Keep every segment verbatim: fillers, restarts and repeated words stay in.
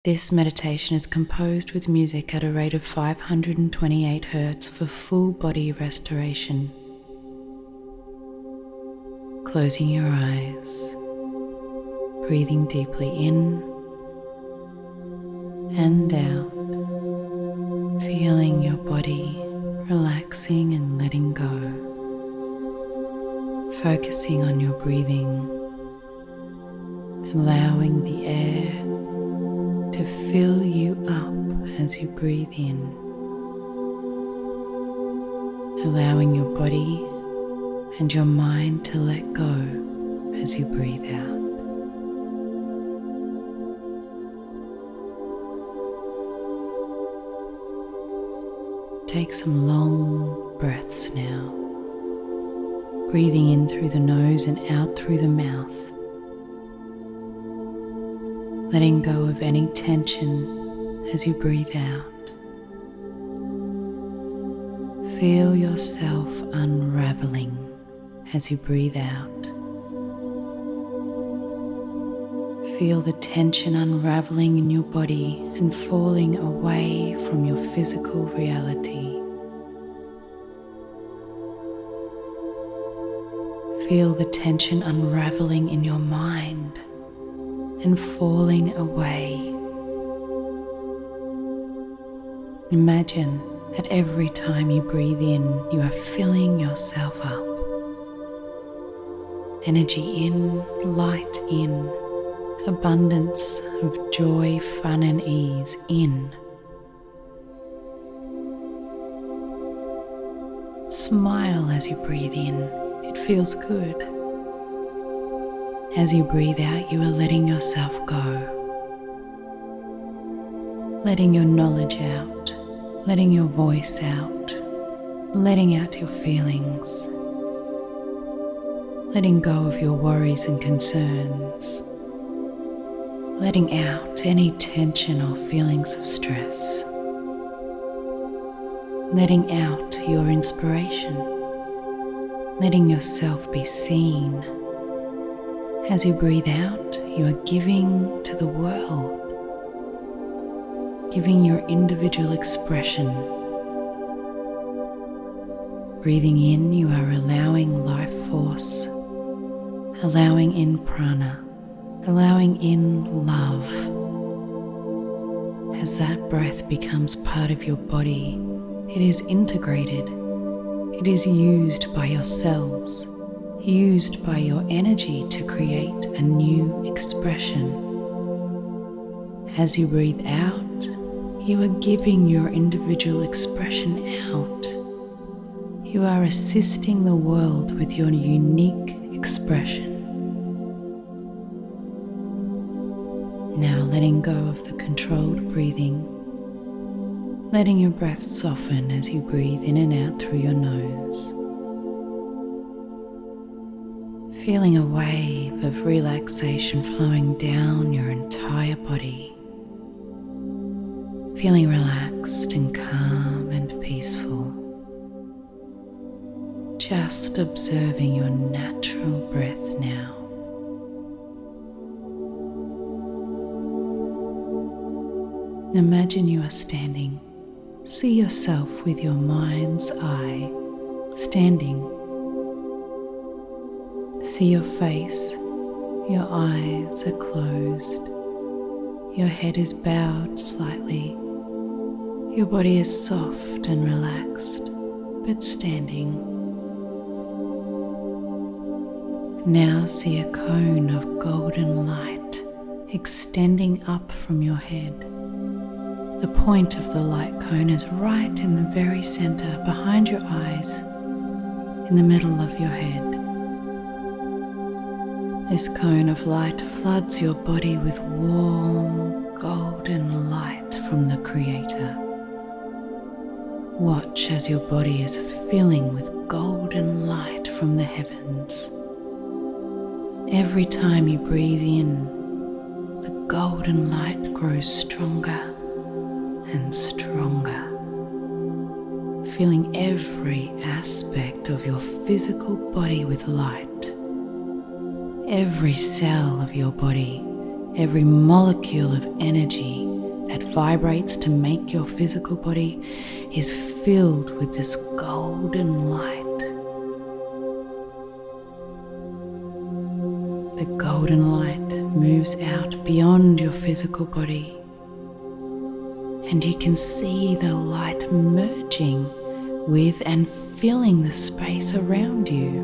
This meditation is composed with music at a rate of five hundred twenty-eight hertz for full body restoration. Closing your eyes, breathing deeply in and out, feeling your body relaxing and letting go, focusing on your breathing, allowing the air to fill you up as you breathe in, allowing your body and your mind to let go as you breathe out. Take some long breaths now, breathing in through the nose and out through the mouth, letting go of any tension as you breathe out. Feel yourself unraveling as you breathe out. Feel the tension unraveling in your body and falling away from your physical reality. Feel the tension unraveling in your mind and falling away. Imagine that every time you breathe in, you are filling yourself up. Energy in, light in, abundance of joy, fun and ease in. Smile as you breathe in, it feels good. As you breathe out, you are letting yourself go, letting your knowledge out, letting your voice out, letting out your feelings, letting go of your worries and concerns, letting out any tension or feelings of stress, letting out your inspiration, letting yourself be seen. As you breathe out, you are giving to the world, giving your individual expression. Breathing in, you are allowing life force, allowing in prana, allowing in love. As that breath becomes part of your body, it is integrated. It is used by your cells, used by your energy to create a new expression. As you breathe out, you are giving your individual expression out. You are assisting the world with your unique expression. Now letting go of the controlled breathing, letting your breath soften as you breathe in and out through your nose. Feeling a wave of relaxation flowing down your entire body. Feeling relaxed and calm and peaceful. Just observing your natural breath now. Imagine you are standing. See yourself with your mind's eye, standing. See your face, your eyes are closed, your head is bowed slightly, your body is soft and relaxed, but standing. Now see a cone of golden light extending up from your head. The point of the light cone is right in the very center, behind your eyes, in the middle of your head. This cone of light floods your body with warm, golden light from the Creator. Watch as your body is filling with golden light from the heavens. Every time you breathe in, the golden light grows stronger and stronger, filling every aspect of your physical body with light. Every cell of your body, every molecule of energy that vibrates to make your physical body is filled with this golden light. The golden light moves out beyond your physical body, and you can see the light merging with and filling the space around you.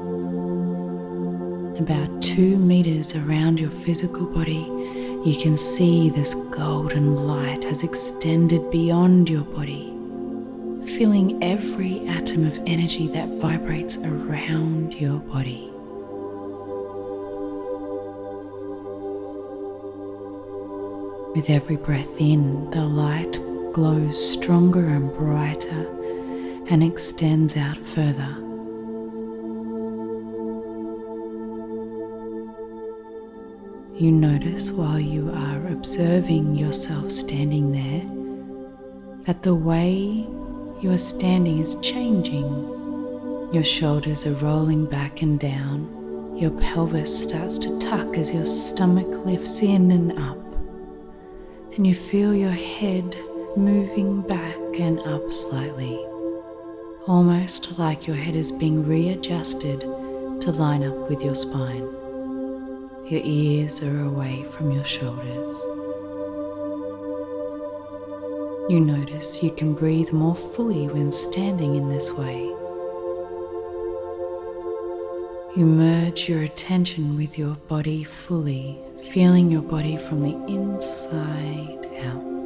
About two meters around your physical body, you can see this golden light has extended beyond your body, filling every atom of energy that vibrates around your body. With every breath in, the light glows stronger and brighter and extends out further. You notice while you are observing yourself standing there that the way you are standing is changing. Your shoulders are rolling back and down. Your pelvis starts to tuck as your stomach lifts in and up. And you feel your head moving back and up slightly, almost like your head is being readjusted to line up with your spine. Your ears are away from your shoulders. You notice you can breathe more fully when standing in this way. You merge your attention with your body fully, feeling your body from the inside out.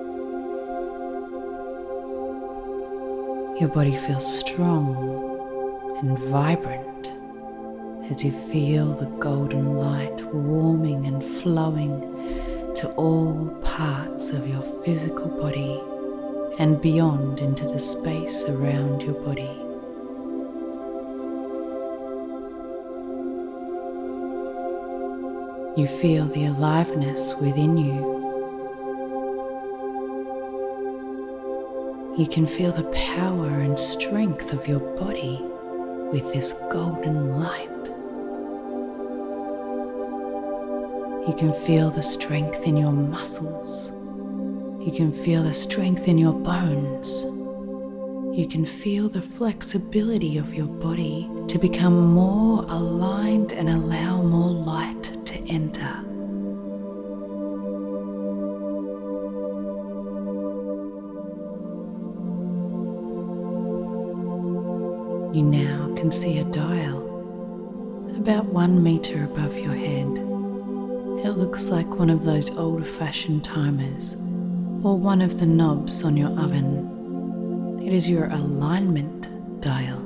Your body feels strong and vibrant as you feel the golden light warming and flowing to all parts of your physical body and beyond into the space around your body. You feel the aliveness within you. You can feel the power and strength of your body with this golden light. You can feel the strength in your muscles. You can feel the strength in your bones. You can feel the flexibility of your body to become more aligned and allow more light to enter. You now can see a dial about one meter above your head. It looks like one of those old-fashioned timers or one of the knobs on your oven. It is your alignment dial.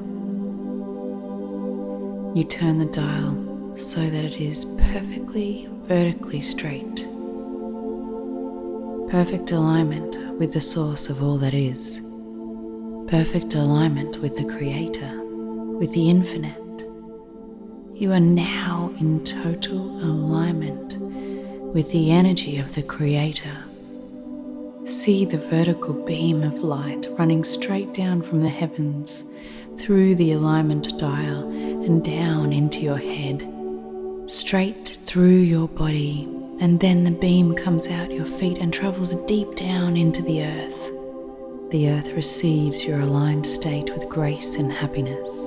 You turn the dial so that it is perfectly vertically straight. Perfect alignment with the source of all that is. Perfect alignment with the Creator, with the infinite. You are now in total alignment with the energy of the Creator. See the vertical beam of light running straight down from the heavens, through the alignment dial and down into your head, straight through your body, and then the beam comes out your feet and travels deep down into the earth. The earth receives your aligned state with grace and happiness.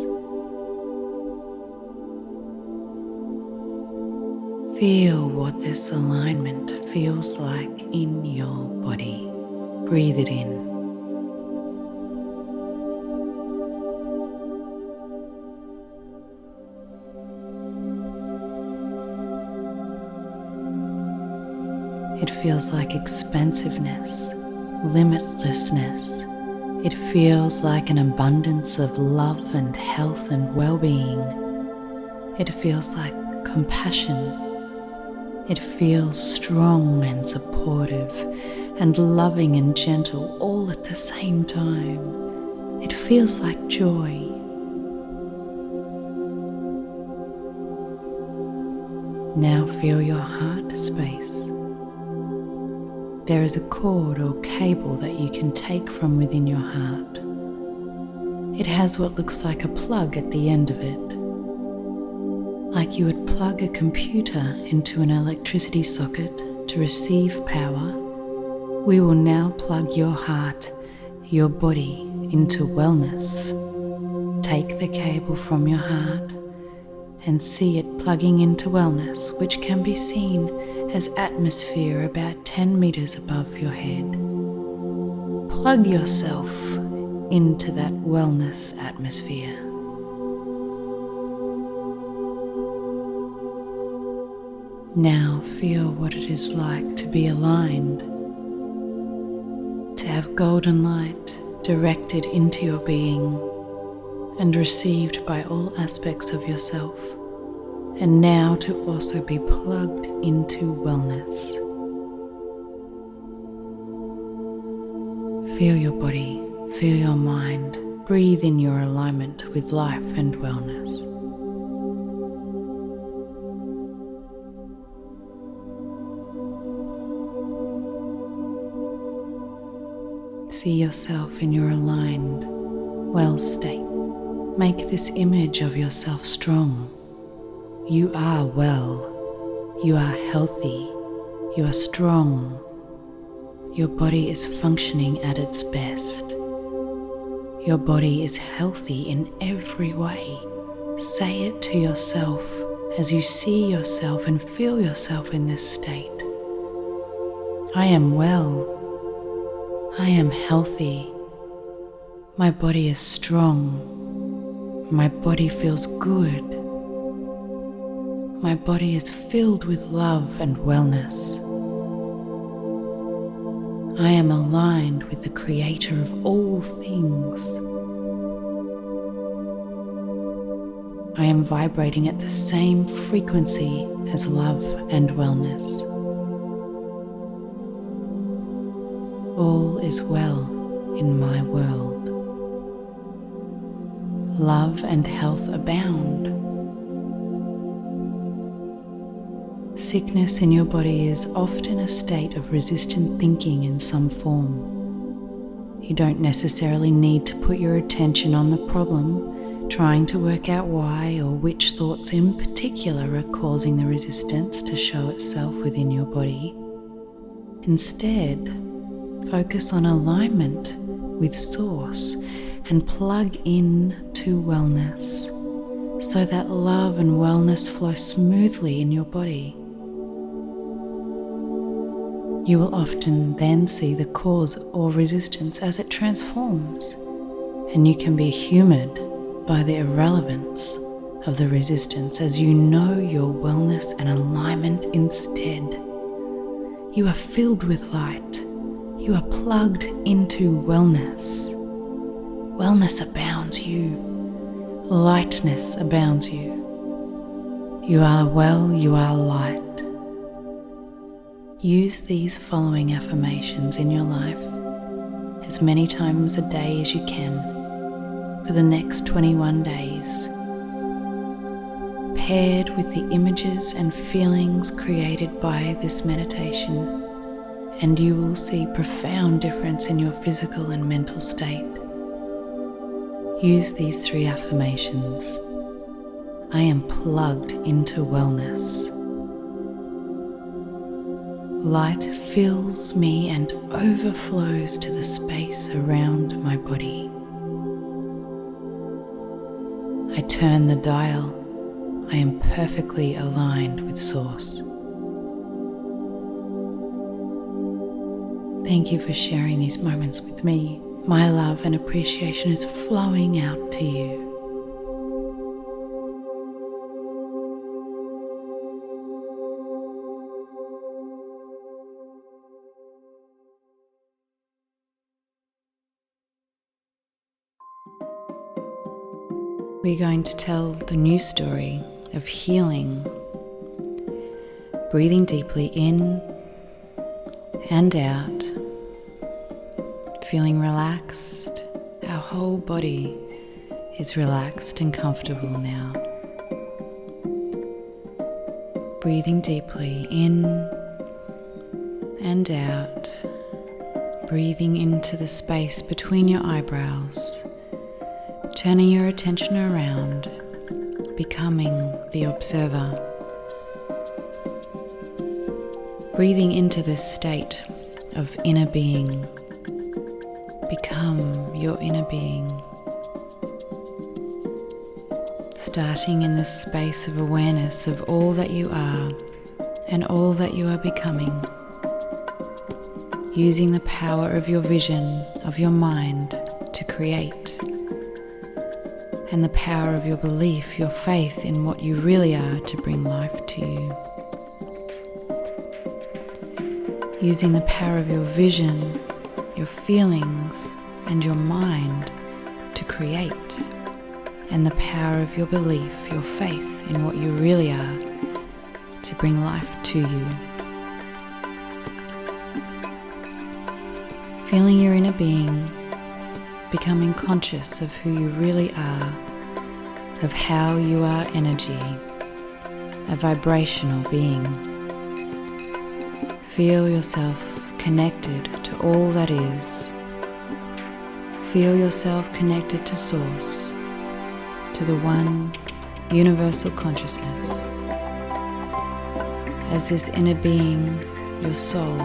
Feel what this alignment feels like in your body. Breathe it in. It feels like expansiveness, limitlessness. It feels like an abundance of love and health and well-being. It feels like compassion. It feels strong and supportive and loving and gentle all at the same time. It feels like joy. Now feel your heart space. There is a cord or cable that you can take from within your heart. It has what looks like a plug at the end of it, like you would plug a computer into an electricity socket to receive power. We will now plug your heart, your body into wellness. Take the cable from your heart and see it plugging into wellness, which can be seen as atmosphere about ten meters above your head. Plug yourself into that wellness atmosphere. Now feel what it is like to be aligned, to have golden light directed into your being and received by all aspects of yourself, and now to also be plugged into wellness. Feel your body, feel your mind, breathe in your alignment with life and wellness. See yourself in your aligned, well state. Make this image of yourself strong. You are well. You are healthy. You are strong. Your body is functioning at its best. Your body is healthy in every way. Say it to yourself as you see yourself and feel yourself in this state. I am well. I am healthy. My body is strong. My body feels good. My body is filled with love and wellness. I am aligned with the Creator of all things. I am vibrating at the same frequency as love and wellness. All is well in my world. Love and health abound. Sickness in your body is often a state of resistant thinking in some form. You don't necessarily need to put your attention on the problem, trying to work out why or which thoughts in particular are causing the resistance to show itself within your body. Instead, focus on alignment with Source and plug in to wellness so that love and wellness flow smoothly in your body. You will often then see the cause or resistance as it transforms, and you can be humoured by the irrelevance of the resistance as you know your wellness and alignment instead. You are filled with light. You are plugged into wellness. Wellness abounds you. Lightness abounds you. You are well, you are light. Use these following affirmations in your life as many times a day as you can for the next twenty-one days, paired with the images and feelings created by this meditation, and you will see profound difference in your physical and mental state. Use these three affirmations. I am plugged into wellness. Light fills me and overflows to the space around my body. I turn the dial. I am perfectly aligned with Source. Thank you for sharing these moments with me. My love and appreciation is flowing out to you. We're going to tell the new story of healing, breathing deeply in and out, feeling relaxed. Our whole body is relaxed and comfortable now. Breathing deeply in and out, breathing into the space between your eyebrows, turning your attention around, becoming the observer. Breathing into this state of inner being. Become your inner being. Starting in this space of awareness of all that you are and all that you are becoming. Using the power of your vision, of your mind to create. And the power of your belief, your faith in what you really are to bring life to you. Using the power of your vision, your feelings, and your mind to create. And the power of your belief, your faith in what you really are to bring life to you. Feeling your inner being, becoming conscious of who you really are, of how you are energy, a vibrational being. Feel yourself connected to all that is. Feel yourself connected to Source, to the one universal consciousness. As this inner being, your soul,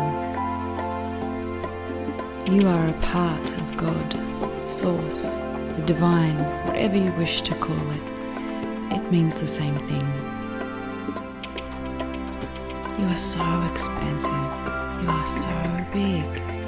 you are a part of God, Source, the divine, whatever you wish to call it. It means the same thing. You are so expansive. You are so big.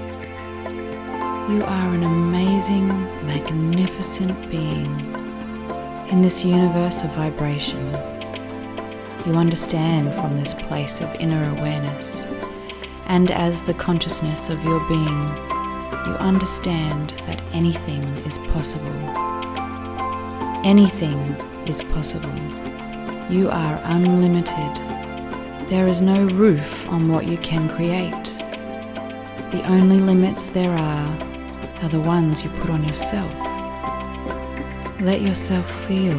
You are an amazing, magnificent being in this universe of vibration. You understand from this place of inner awareness, and as the consciousness of your being, you understand that anything is possible. Anything is possible. You are unlimited. There is no roof on what you can create. The only limits there are are the ones you put on yourself. Let yourself feel.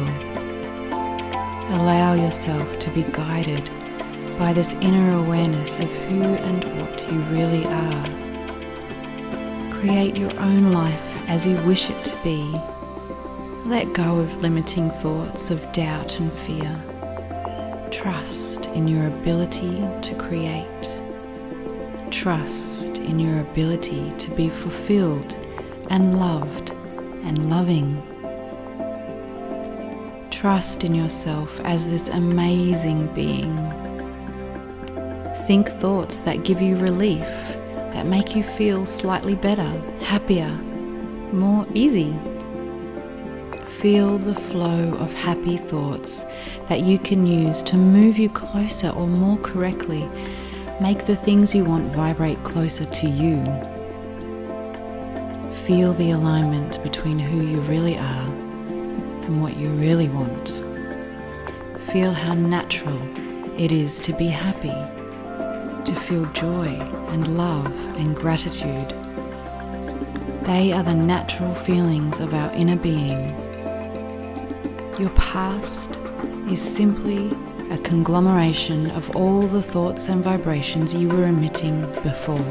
Allow yourself to be guided by this inner awareness of who and what you really are. Create your own life as you wish it to be. Let go of limiting thoughts of doubt and fear. Trust in your ability to create. Trust in your ability to be fulfilled and loved and loving. Trust in yourself as this amazing being. Think thoughts that give you relief, that make you feel slightly better, happier, more easy. Feel the flow of happy thoughts that you can use to move you closer, or more correctly, make the things you want vibrate closer to you. Feel the alignment between who you really are and what you really want. Feel how natural it is to be happy, to feel joy and love and gratitude. They are the natural feelings of our inner being. Your past is simply a conglomeration of all the thoughts and vibrations you were emitting before.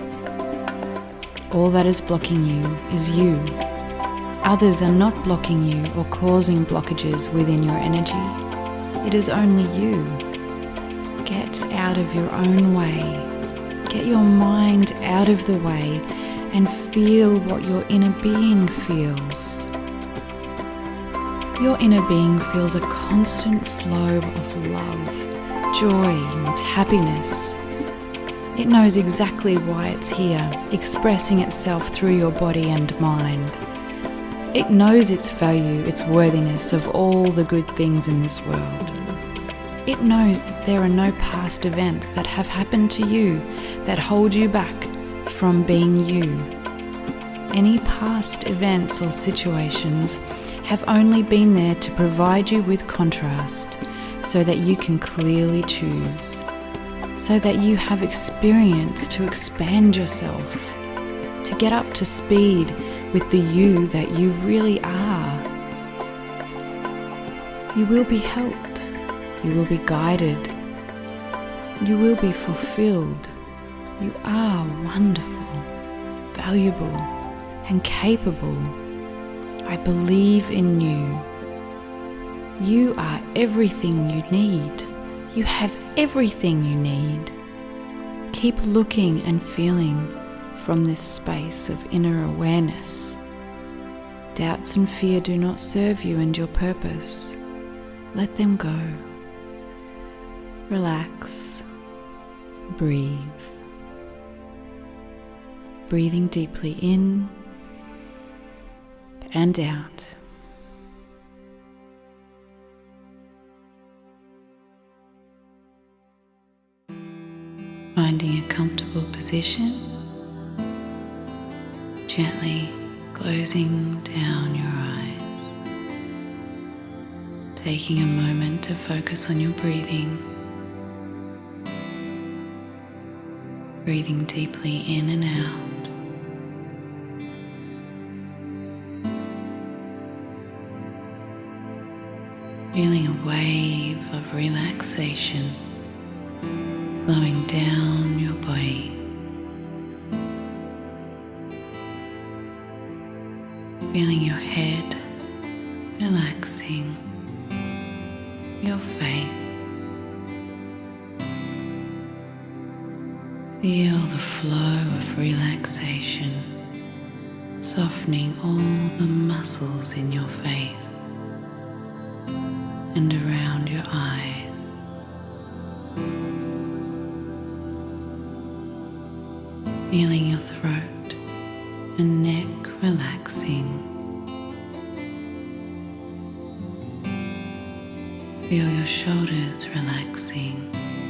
All that is blocking you is you. Others are not blocking you or causing blockages within your energy. It is only you. Get out of your own way. Get your mind out of the way and feel what your inner being feels. Your inner being feels a constant flow of love, joy, and happiness. It knows exactly why it's here, expressing itself through your body and mind. It knows its value, its worthiness of all the good things in this world. It knows that there are no past events that have happened to you that hold you back from being you. Any past events or situations have only been there to provide you with contrast so that you can clearly choose, so that you have experience to expand yourself, to get up to speed with the you that you really are. You will be helped, you will be guided, you will be fulfilled. You are wonderful, valuable, and capable. I believe in you. You are everything you need. You have everything you need. Keep looking and feeling from this space of inner awareness. Doubts and fear do not serve you and your purpose. Let them go. Relax. Breathe. Breathing deeply in and out. Finding a comfortable position, gently closing down your eyes, taking a moment to focus on your breathing, breathing deeply in and out. Feeling a wave of relaxation flowing down your body. Feeling your head relaxing, your face. Feel the flow of relaxation, softening all the muscles in your face and around your eyes. Feeling your throat and neck relaxing. Feel your shoulders relaxing.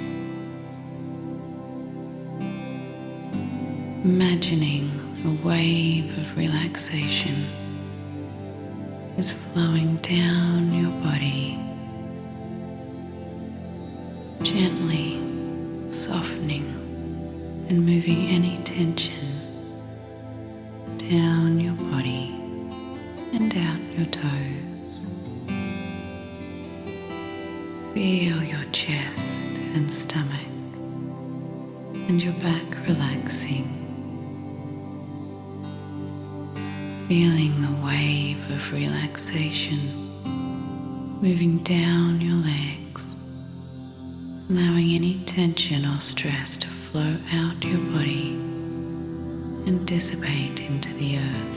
Imagining a wave of relaxation is flowing down your body, gently softening and moving any tension down your body and out your toes. Feel your chest and stomach and your back relaxing. Feeling the wave of relaxation moving down your legs, allowing any tension or stress to flow out your body and dissipate into the earth.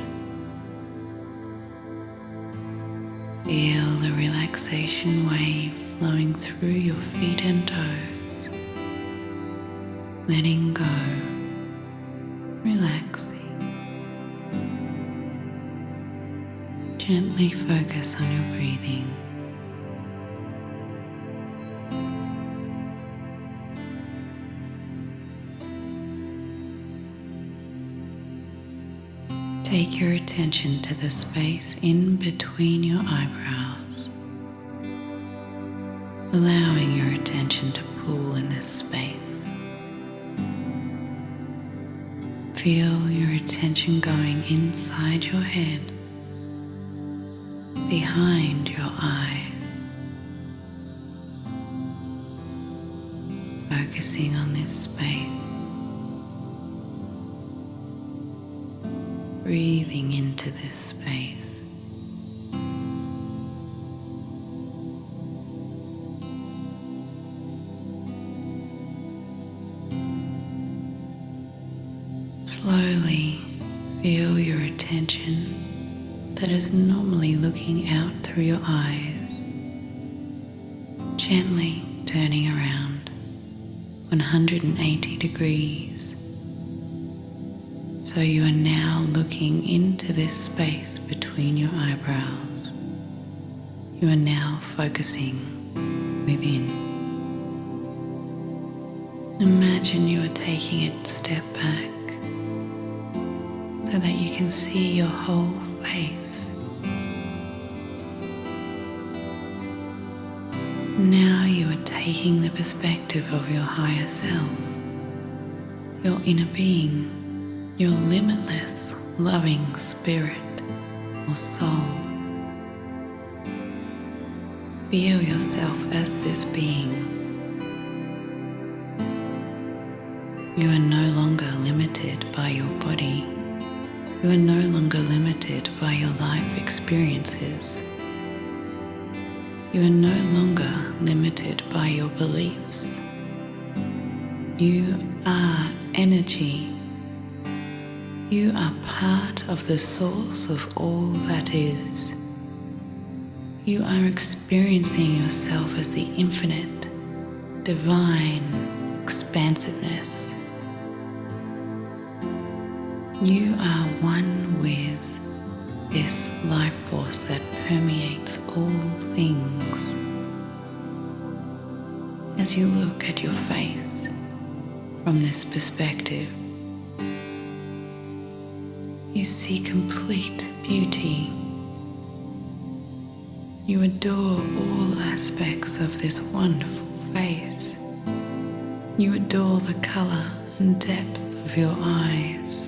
Feel the relaxation wave flowing through your feet and toes, letting go, relaxing. Gently focus on your breathing. Take your attention to the space in between your eyebrows, allowing your attention to pool in this space. Feel your attention going inside your head, behind your eyes, focusing on this space. Breathing into this space. Slowly feel your attention that is normally looking out through your eyes, gently turning around one hundred eighty degrees. So you are now looking into this space between your eyebrows. You are now focusing within. Imagine you are taking a step back so that you can see your whole face. Now you are taking the perspective of your higher self, your inner being, your limitless, loving spirit or soul. Feel yourself as this being. You are no longer limited by your body. You are no longer limited by your life experiences. You are no longer limited by your beliefs. You are energy. You are part of the source of all that is. You are experiencing yourself as the infinite, divine expansiveness. You are one with this life force that permeates all things. As you look at your face from this perspective, you see complete beauty. You adore all aspects of this wonderful face. You adore the color and depth of your eyes.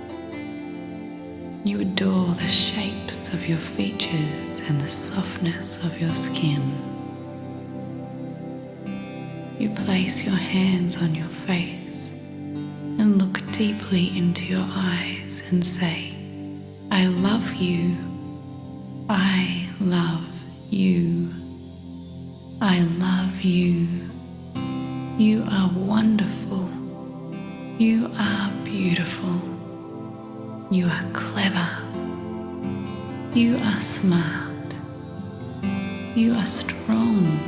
You adore the shapes of your features and the softness of your skin. You place your hands on your face and look deeply into your eyes and say, I love you. I love you. I love you. You are wonderful. You are beautiful. You are clever. You are smart. You are strong.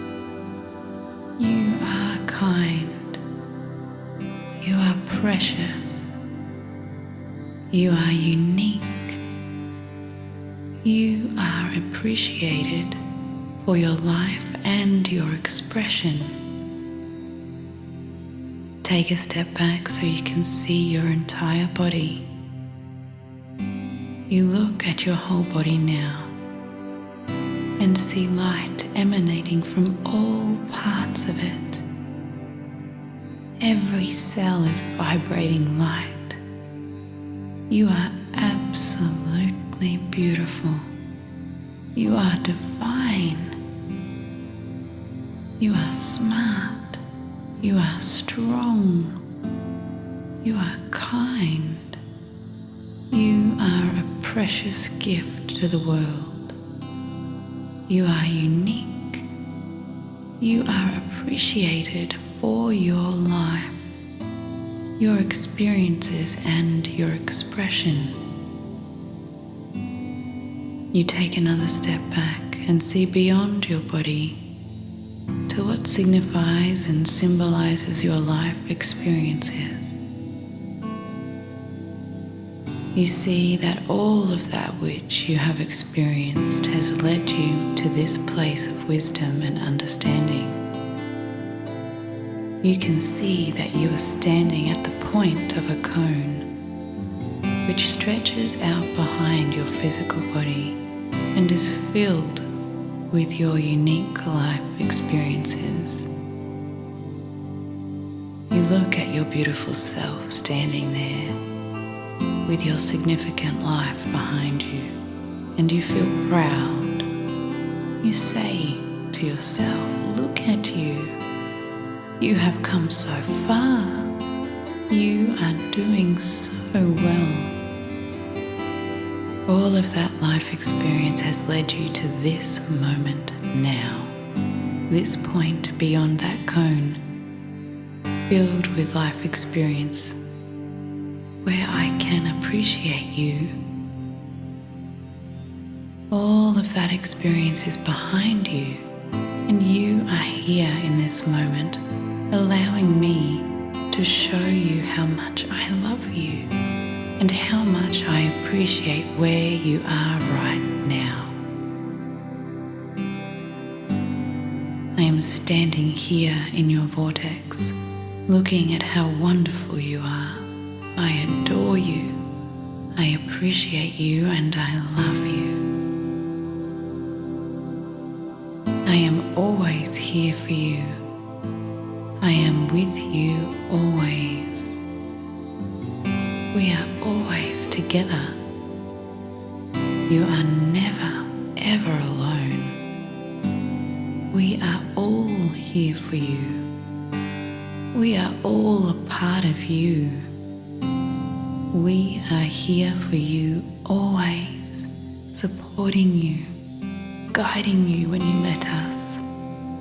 You are kind. You are precious. You are unique. You are appreciated for your life and your expression. Take a step back so you can see your entire body. You look at your whole body now and see light emanating from all parts of it. Every cell is vibrating light. You are absolutely beautiful. You are divine. You are smart. You are strong. You are kind. You are a precious gift to the world. You are unique. You are appreciated for your life, your experiences, and your expression. You take another step back and see beyond your body to what signifies and symbolizes your life experiences. You see that all of that which you have experienced has led you to this place of wisdom and understanding. You can see that you are standing at the point of a cone, which stretches out behind your physical body and is filled with your unique life experiences. You look at your beautiful self standing there with your significant life behind you, and you feel proud. You say to yourself, look at you. You have come so far. You are doing so well. All of that life experience has led you to this moment now, this point beyond that cone, filled with life experience, where I can appreciate you. All of that experience is behind you, and you are here in this moment, allowing me to show you how much I love you and how much I appreciate where you are right now. I am standing here in your vortex, looking at how wonderful you are. I adore you, I appreciate you, and I love you. I am always here for you. I am with you always. We are always together. You are never, ever alone. We are all here for you. We are all a part of you. We are here for you always, supporting you, guiding you when you let us.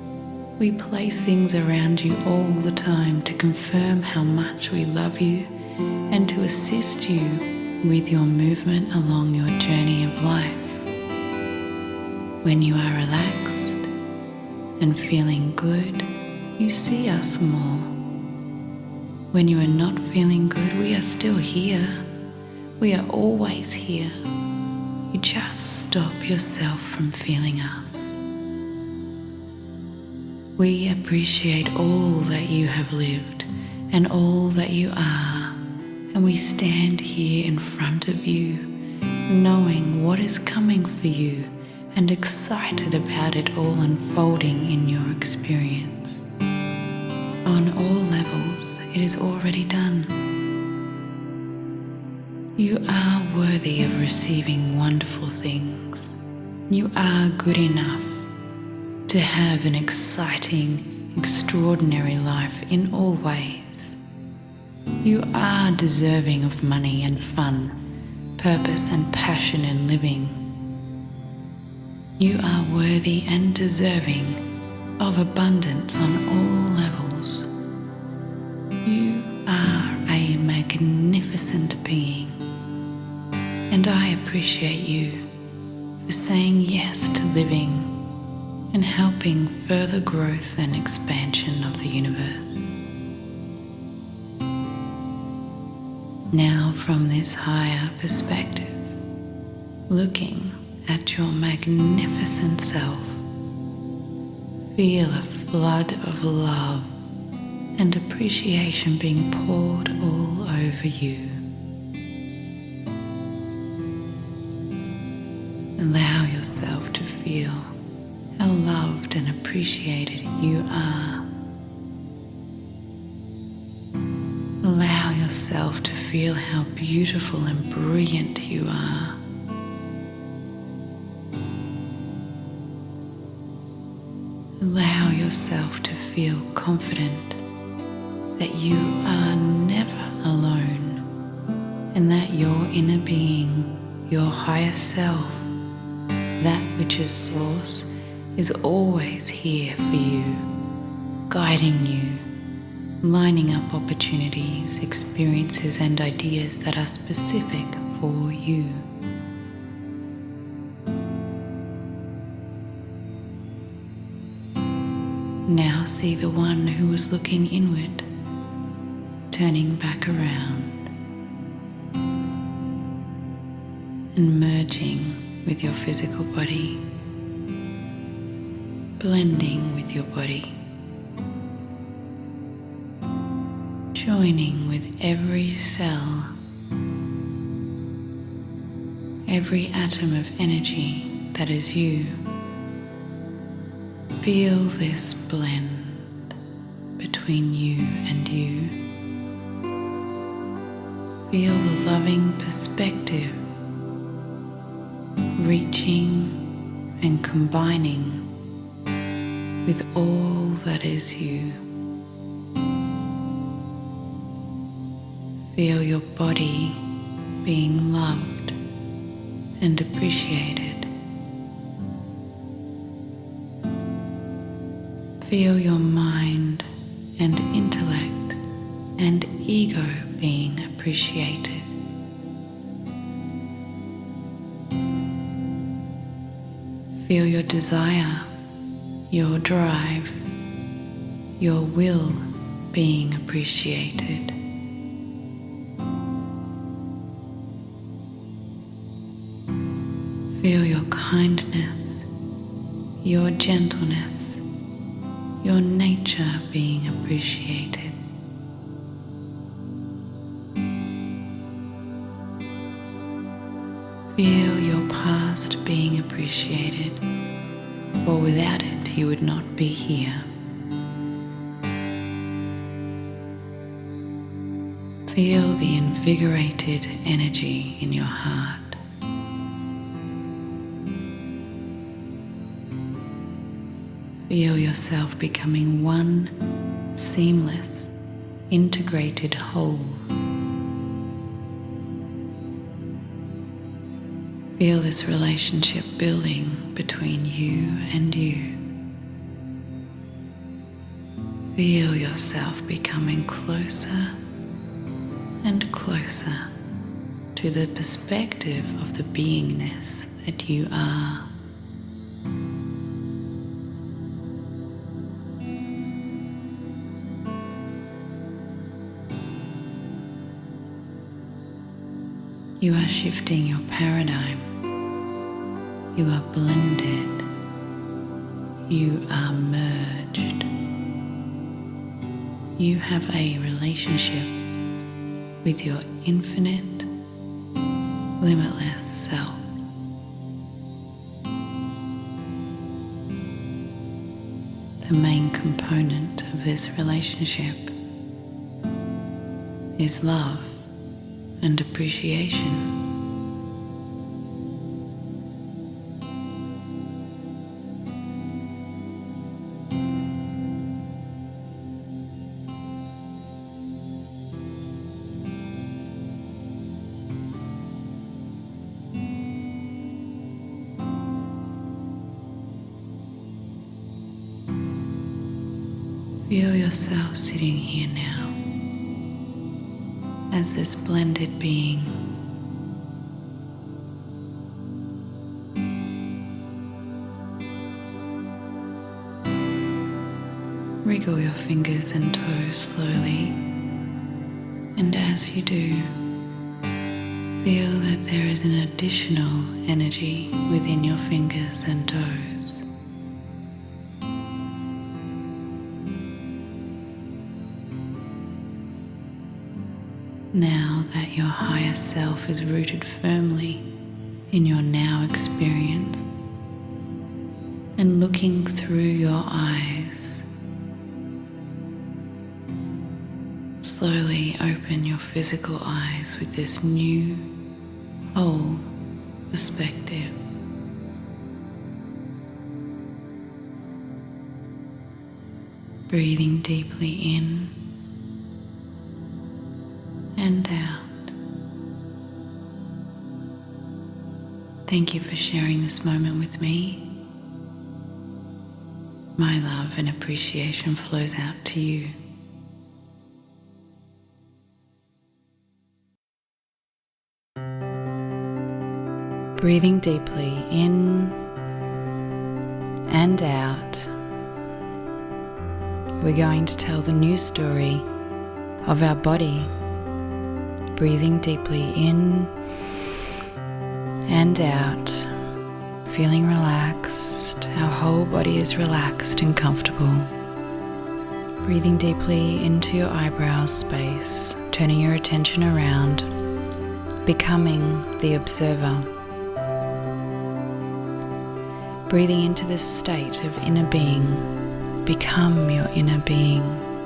We place things around you all the time to confirm how much we love you and to assist you with your movement along your journey of life. When you are relaxed and feeling good, you see us more. When you are not feeling good, we are still here. We are always here. You just stop yourself from feeling us. We appreciate all that you have lived and all that you are, and we stand here in front of you, knowing what is coming for you and excited about it all unfolding in your experience. On all levels, it is already done. You are worthy of receiving wonderful things. You are good enough to have an exciting, extraordinary life in all ways. You are deserving of money and fun, purpose and passion in living. You are worthy and deserving of abundance on all levels. You are a magnificent being, and I appreciate you for saying yes to living and helping further growth and expansion of the universe. Now, from this higher perspective, looking at your magnificent self, feel a flood of love and appreciation being poured all over you. Allow yourself to feel how loved and appreciated you are. Allow yourself to feel how beautiful and brilliant you are. Allow yourself to feel confident that you are never alone, and that your inner being, your higher self, that which is source, is always here for you, guiding you, lining up opportunities, experiences, and ideas that are specific for you. Now see the one who was looking inward, turning back around and merging with your physical body, blending with your body, joining with every cell, every atom of energy that is you. Feel this blend between you and you. Feel the loving perspective reaching and combining with all that is you. Feel your body being loved and appreciated. Feel your mind and intellect and ego being appreciated. Feel your desire, your drive, your will being appreciated. Feel your kindness, your gentleness, your nature being appreciated. Feel your past being appreciated, for without it you would not be here. Feel the invigorated energy in your heart. Feel yourself becoming one seamless, integrated whole. Feel this relationship building between you and you. Feel yourself becoming closer and closer to the perspective of the beingness that you are. You are shifting your paradigm. You are blended. You are merged. You have a relationship with your infinite, limitless self. The main component of this relationship is love and appreciation. Feel yourself sitting here now as this blended being. Wriggle your fingers and toes slowly, and as you do, feel that there is an additional energy within your fingers and toes. Now that your higher self is rooted firmly in your now experience and looking through your eyes, slowly open your physical eyes with this new, whole perspective. Breathing deeply in and out. Thank you for sharing this moment with me. My love and appreciation flows out to you. Breathing deeply in and out, we're going to tell the new story of our body. Breathing deeply in and out, feeling relaxed. Our whole body is relaxed and comfortable. Breathing deeply into your eyebrow space, turning your attention around, becoming the observer. Breathing into this state of inner being, become your inner being.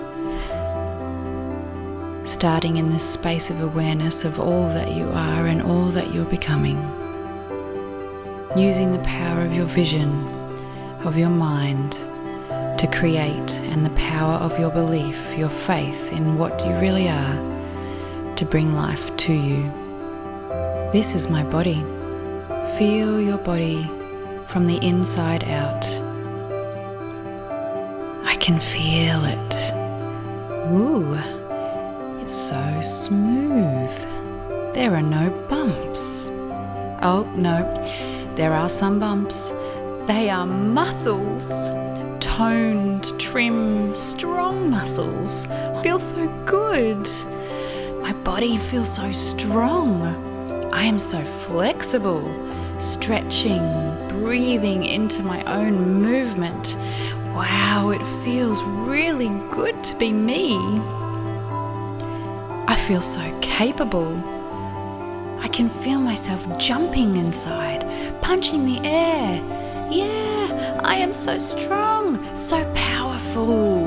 Starting in this space of awareness of all that you are and all that you're becoming. Using the power of your vision, of your mind, to create, and the power of your belief, your faith in what you really are, to bring life to you. This is my body. Feel your body from the inside out. I can feel it. Ooh. It's so smooth. There are no bumps. Oh, no, there are some bumps. They are muscles. Toned, trim, strong muscles. Feel so good. My body feels so strong. I am so flexible. Stretching, breathing into my own movement. Wow, it feels really good to be me. I feel so capable. I can feel myself jumping inside, punching the air. Yeah, I am so strong, so powerful.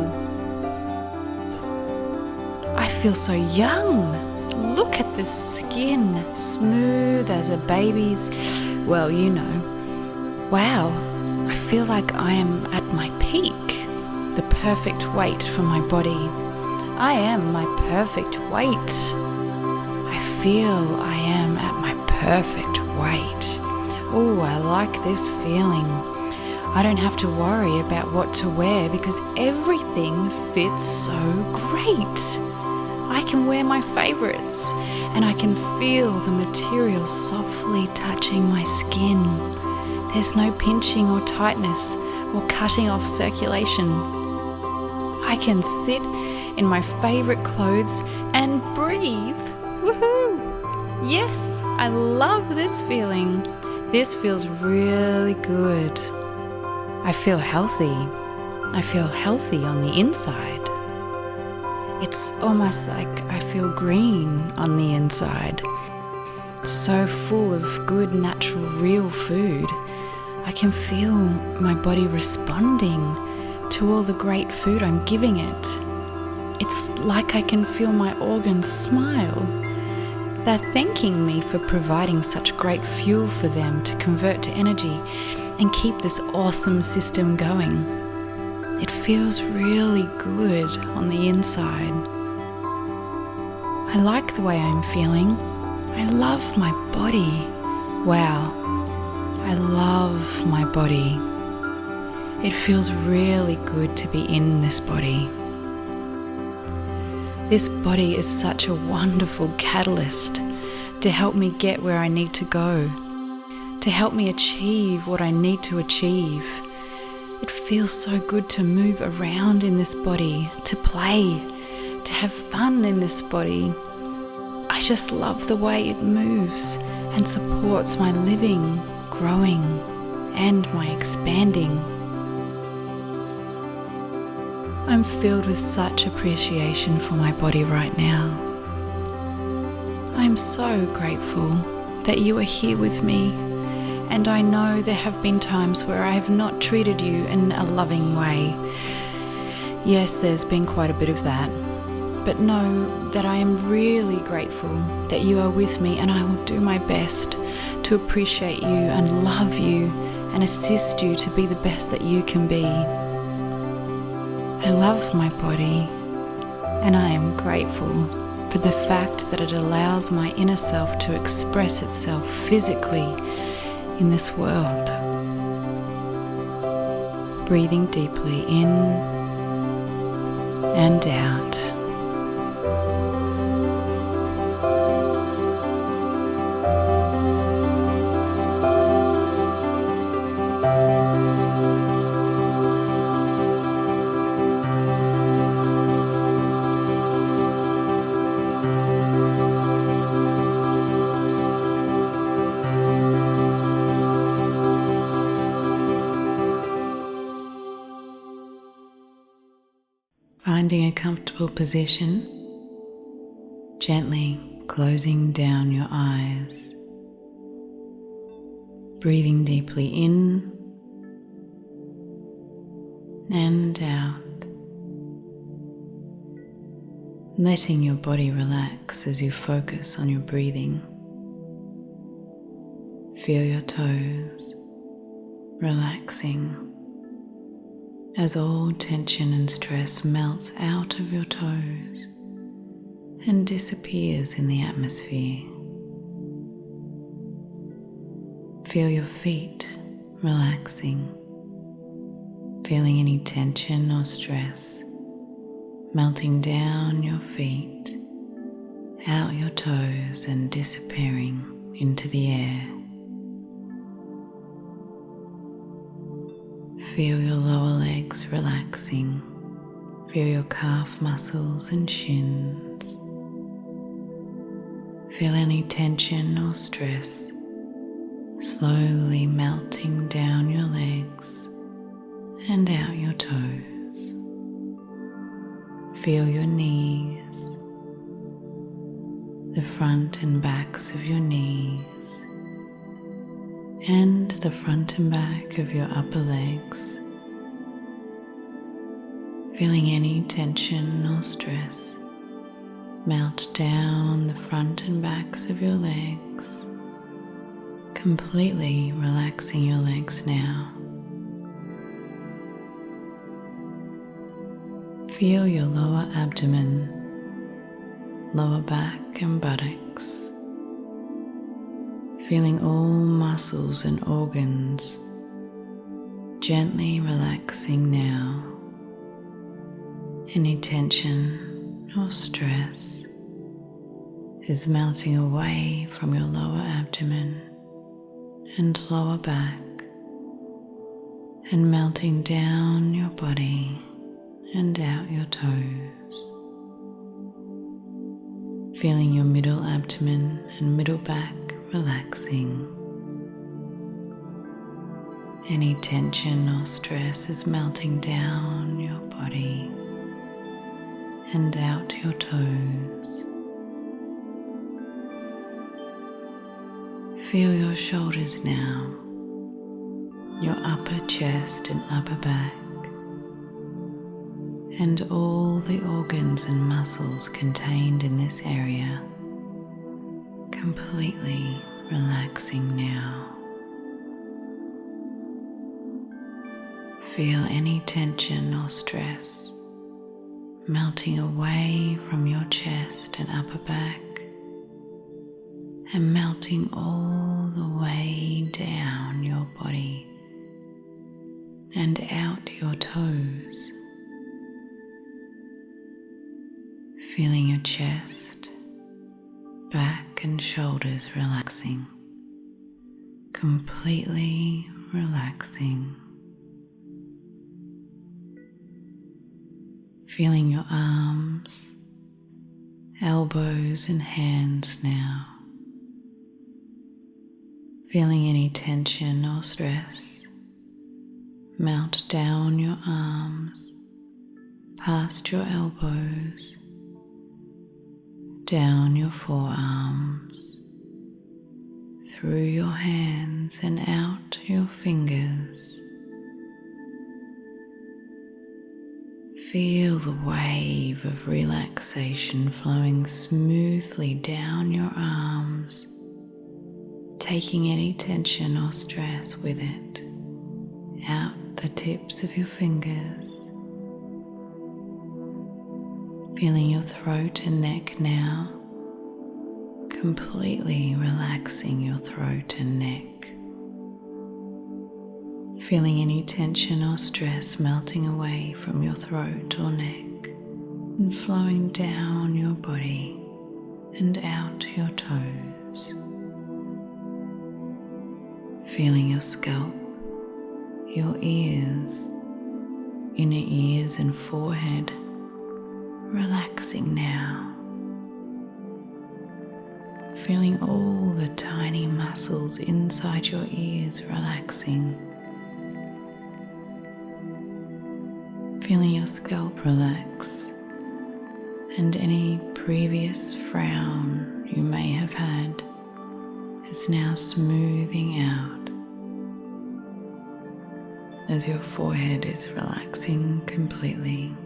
I feel so young. Look at this skin, smooth as a baby's. Well, you know. Wow, I feel like I am at my peak, the perfect weight for my body. I am my perfect weight. I feel I am at my perfect weight. Oh, I like this feeling. I don't have to worry about what to wear because everything fits so great. I can wear my favorites, and I can feel the material softly touching my skin. There's no pinching or tightness or cutting off circulation. I can sit in my favorite clothes and breathe. Woohoo! Yes, I love this feeling. This feels really good. I feel healthy. I feel healthy on the inside. It's almost like I feel green on the inside. So full of good, natural, real food. I can feel my body responding to all the great food I'm giving it. It's like I can feel my organs smile. They're thanking me for providing such great fuel for them to convert to energy and keep this awesome system going. It feels really good on the inside. I like the way I'm feeling. I love my body. Wow, I love my body. It feels really good to be in this body. This body is such a wonderful catalyst to help me get where I need to go, to help me achieve what I need to achieve. It feels so good to move around in this body, to play, to have fun in this body. I just love the way it moves and supports my living, growing, and my expanding. I'm filled with such appreciation for my body right now. I'm so grateful that you are here with me, and I know there have been times where I have not treated you in a loving way. Yes, there's been quite a bit of that, but know that I am really grateful that you are with me, and I will do my best to appreciate you and love you and assist you to be the best that you can be. I love my body, and I am grateful for the fact that it allows my inner self to express itself physically in this world. Breathing deeply in and out. Finding a comfortable position, gently closing down your eyes, breathing deeply in and out, letting your body relax as you focus on your breathing. Feel your toes relaxing as all tension and stress melts out of your toes and disappears in the atmosphere. Feel your feet relaxing, feeling any tension or stress melting down your feet, out your toes and disappearing into the air. Feel your lower legs relaxing. Feel your calf muscles and shins. Feel any tension or stress slowly melting down your legs and out your toes. Feel your knees, the front and backs of your knees, and the front and back of your upper legs. Feeling any tension or stress melt down the front and backs of your legs, completely relaxing your legs now. Feel your lower abdomen, lower back and buttocks. Feeling all muscles and organs gently relaxing now. Any tension or stress is melting away from your lower abdomen and lower back and melting down your body and out your toes. Feeling your middle abdomen and middle back relaxing. Any tension or stress is melting down your body and out your toes. Feel your shoulders now, your upper chest and upper back, and all the organs and muscles contained in this area completely relaxing now. Feel any tension or stress melting away from your chest and upper back and melting all the way down your body and out your toes. Feeling your chest, back and shoulders relaxing, completely relaxing. Feeling your arms, elbows and hands now. Feeling any tension or stress melt down your arms, past your elbows, down your forearms, through your hands and out your fingers. Feel the wave of relaxation flowing smoothly down your arms, taking any tension or stress with it, out the tips of your fingers. Feeling your throat and neck now, completely relaxing your throat and neck. Feeling any tension or stress melting away from your throat or neck and flowing down your body and out your toes. Feeling your scalp, your ears, inner ears and forehead relaxing now. Feeling all the tiny muscles inside your ears relaxing. Feeling your scalp relax and any previous frown you may have had is now smoothing out as your forehead is relaxing completely.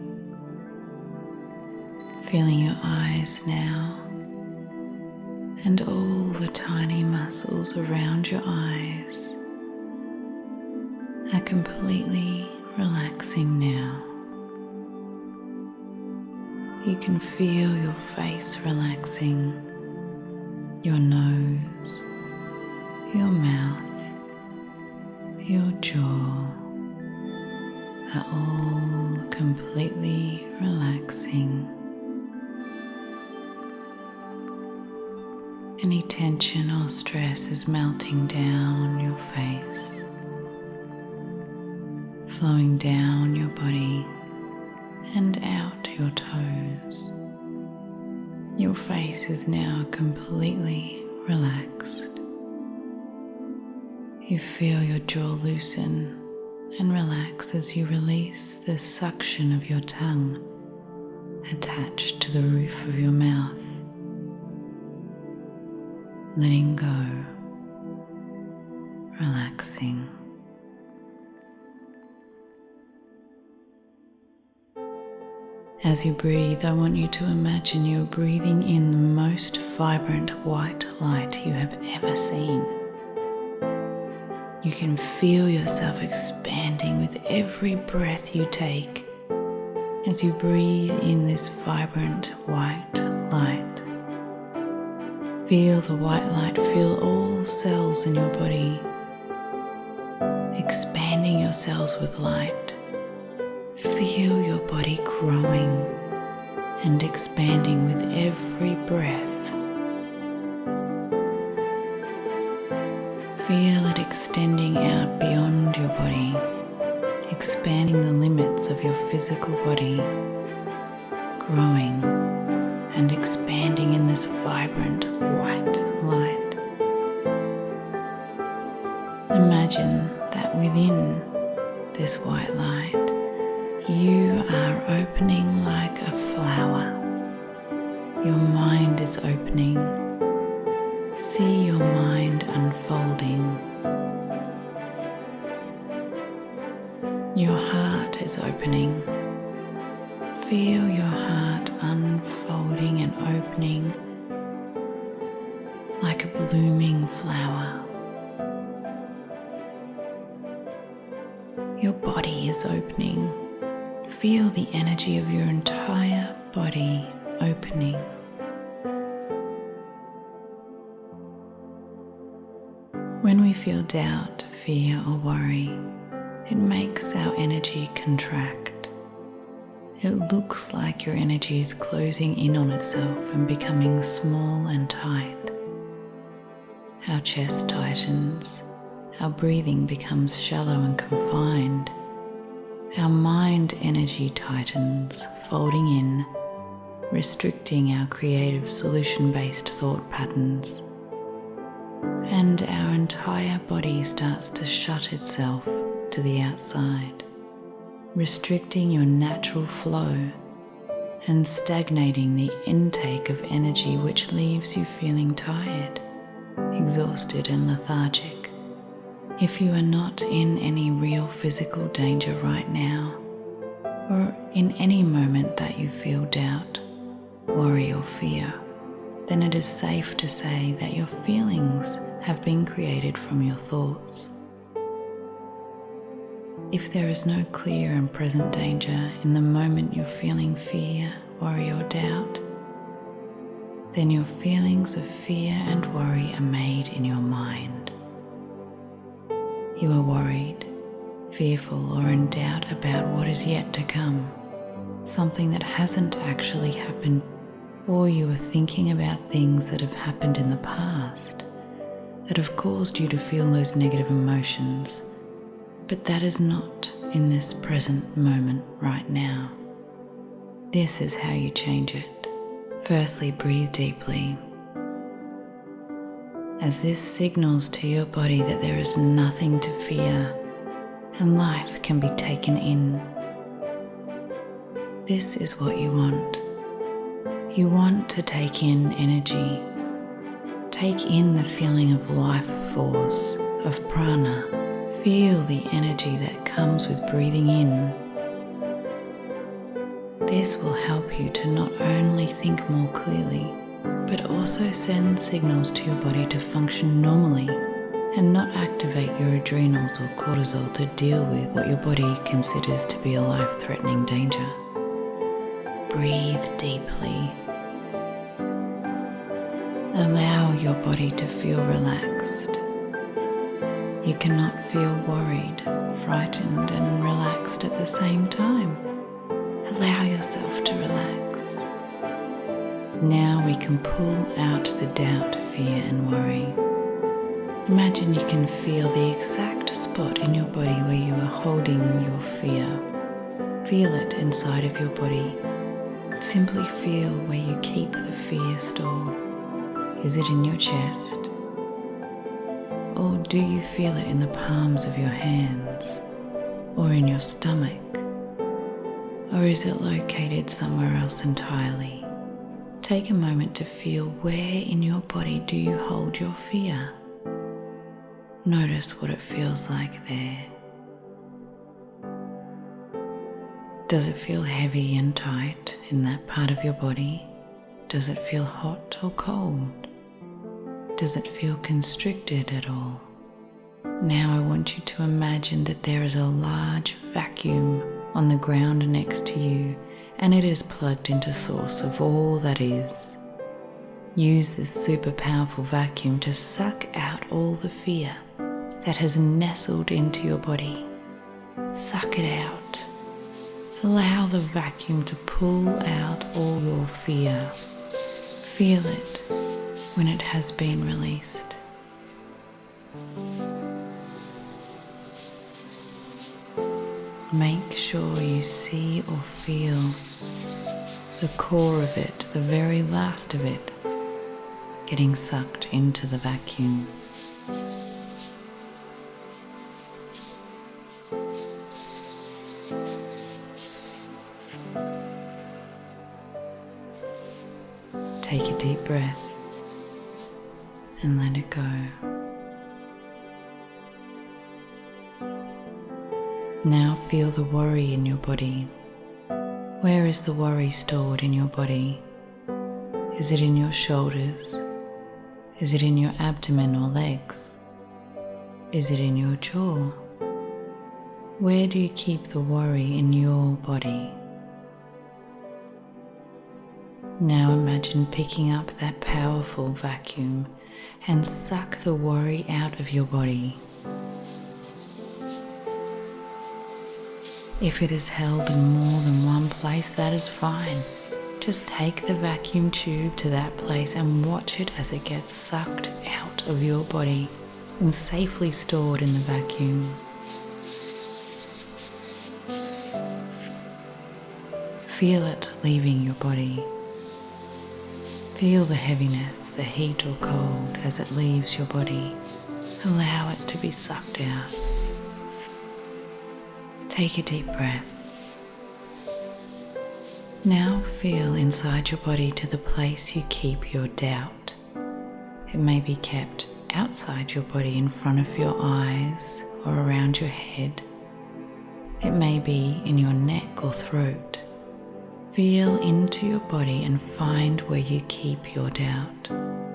Feeling your eyes now and all the tiny muscles around your eyes are completely relaxing now. You can feel your face relaxing, your nose, your mouth, your jaw are all completely relaxing. Any tension or stress is melting down your face, flowing down your body and out your toes. Your face is now completely relaxed. You feel your jaw loosen and relax as you release the suction of your tongue attached to the roof of your mouth. Letting go, relaxing. As you breathe, I want you to imagine you're breathing in the most vibrant white light you have ever seen. You can feel yourself expanding with every breath you take as you breathe in this vibrant white light. Feel the white light fill all cells in your body, expanding your cells with light. Feel your body growing and expanding with every breath Feel it extending out beyond your body, expanding the limits of your physical body, growing and expanding in this vibrant white light. Imagine that within this white light, you are opening like a flower. Your mind is opening. See your mind unfolding. Your heart is opening. Feel your heart unfolding and opening like a blooming flower. Your body is opening. Feel the energy of your entire body opening. When we feel doubt, fear, or worry, it makes our energy contract. It looks like your energy is closing in on itself and becoming small and tight. Our chest tightens. Our breathing becomes shallow and confined. Our mind energy tightens, folding in, restricting our creative solution-based thought patterns. And our entire body starts to shut itself to the outside, restricting your natural flow and stagnating the intake of energy, which leaves you feeling tired, exhausted and lethargic. If you are not in any real physical danger right now, or in any moment that you feel doubt, worry or fear, then it is safe to say that your feelings have been created from your thoughts. If there is no clear and present danger in the moment you're feeling fear, worry or doubt, then your feelings of fear and worry are made in your mind. You are worried, fearful or in doubt about what is yet to come, something that hasn't actually happened, or you are thinking about things that have happened in the past that have caused you to feel those negative emotions, but that is not in this present moment right now. This is how you change it. Firstly, breathe deeply, as this signals to your body that there is nothing to fear and life can be taken in. This is what you want. You want to take in energy. Take in the feeling of life force, of prana. Feel the energy that comes with breathing in. This will help you to not only think more clearly, but also send signals to your body to function normally and not activate your adrenals or cortisol to deal with what your body considers to be a life-threatening danger. Breathe deeply. Allow your body to feel relaxed. You cannot feel worried, frightened, and relaxed at the same time. Allow yourself to relax. Now we can pull out the doubt, fear, and worry. Imagine you can feel the exact spot in your body where you are holding your fear. Feel it inside of your body. Simply feel where you keep the fear stored. Is it in your chest? Or do you feel it in the palms of your hands? Or in your stomach? Or is it located somewhere else entirely? Take a moment to feel where in your body do you hold your fear. Notice what it feels like there. Does it feel heavy and tight in that part of your body? Does it feel hot or cold? Does it feel constricted at all? Now I want you to imagine that there is a large vacuum on the ground next to you, and it is plugged into source of all that is. Use this super powerful vacuum to suck out all the fear that has nestled into your body. Suck it out. Allow the vacuum to pull out all your fear. Feel it when it has been released. make sure you see or feel the core of it, the very last of it, getting sucked into the vacuum. Take a deep breath and let it go. Now feel the worry in your body. Where is the worry stored in your body? Is it in your shoulders? Is it in your abdomen or legs? Is it in your jaw? Where do you keep the worry in your body? Now imagine picking up that powerful vacuum and suck the worry out of your body. If it is held in more than one place, that is fine. Just take the vacuum tube to that place and watch it as it gets sucked out of your body and safely stored in the vacuum. Feel it leaving your body. Feel the heaviness, the heat or cold as it leaves your body. Allow it to be sucked out. Take a deep breath. Now feel inside your body to the place you keep your doubt. It may be kept outside your body in front of your eyes or around your head. It may be in your neck or throat. Feel into your body and find where you keep your doubt.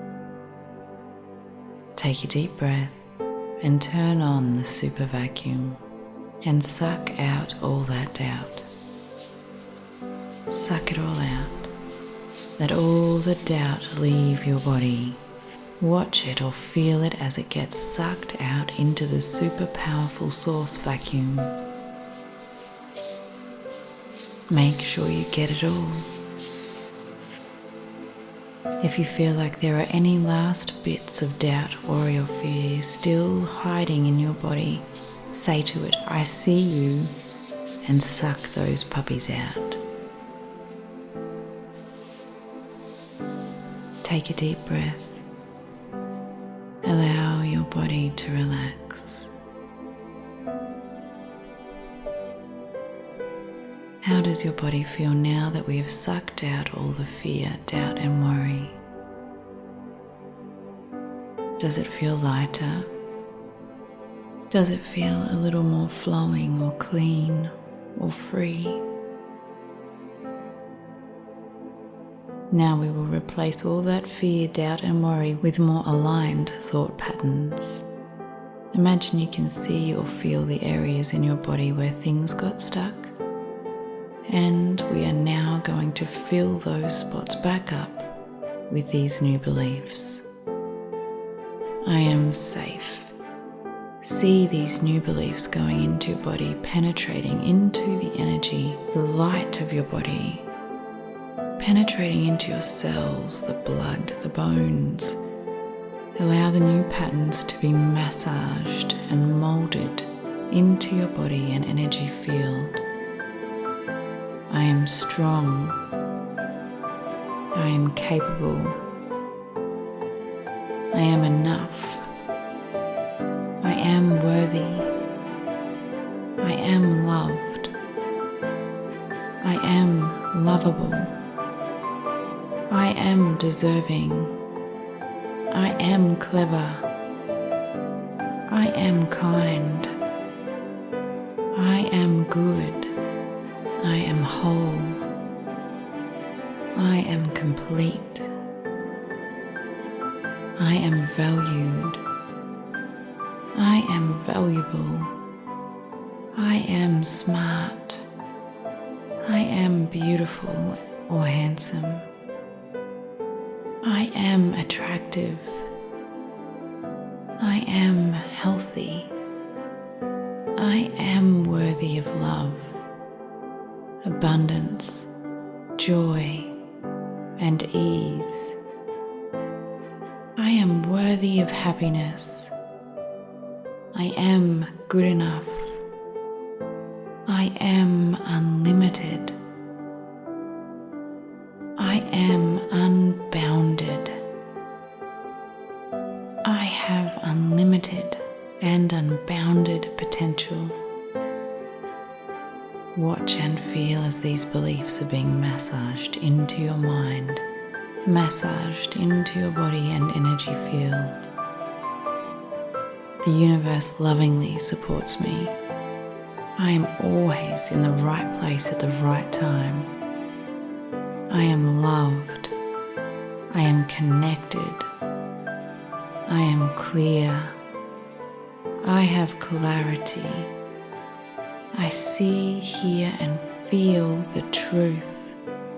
Take a deep breath and turn on the super vacuum and suck out all that doubt. Suck it all out. Let all the doubt leave your body. Watch it or feel it as it gets sucked out into the super powerful source vacuum. Make sure you get it all. If you feel like there are any last bits of doubt, worry or fear still hiding in your body, say to it, I see you, and suck those puppies out. Take a deep breath. Allow your body to relax. How does your body feel now that we have sucked out all the fear, doubt and worry? Does it feel lighter? Does it feel a little more flowing or clean or free? Now we will replace all that fear, doubt and worry with more aligned thought patterns. Imagine you can see or feel the areas in your body where things got stuck. And we are now going to fill those spots back up with these new beliefs. I am safe. See these new beliefs going into your body, penetrating into the energy, the light of your body, penetrating into your cells, the blood, the bones. Allow the new patterns to be massaged and molded into your body and energy field. I am strong. I am capable. I am enough. I am worthy. I am loved. I am lovable. I am deserving. I am clever. I am kind. I am good. I am whole. I am complete. I am valued. I am valuable. I am smart. I am beautiful or handsome. I am attractive. I am healthy. I am worthy of love, abundance, joy, and ease. I am worthy of happiness. I am good enough. I am unlimited. I am unbounded. I have unlimited and unbounded potential. Watch and feel as these beliefs are being massaged into your mind, massaged into your body and energy field. The universe lovingly supports me. I am always in the right place at the right time. I am loved. I am connected. I am clear. I have clarity. I see, hear, and feel the truth.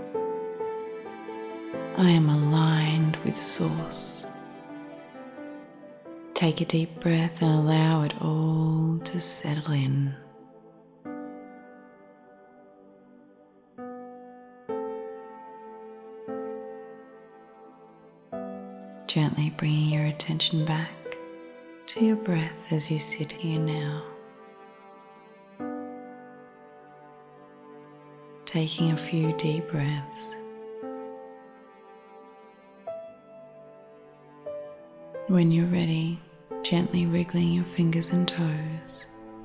I am aligned with Source. Take a deep breath and allow it all to settle in. Gently bringing your attention back to your breath as you sit here now. Taking a few deep breaths. When you're ready, gently wriggling your fingers and toes.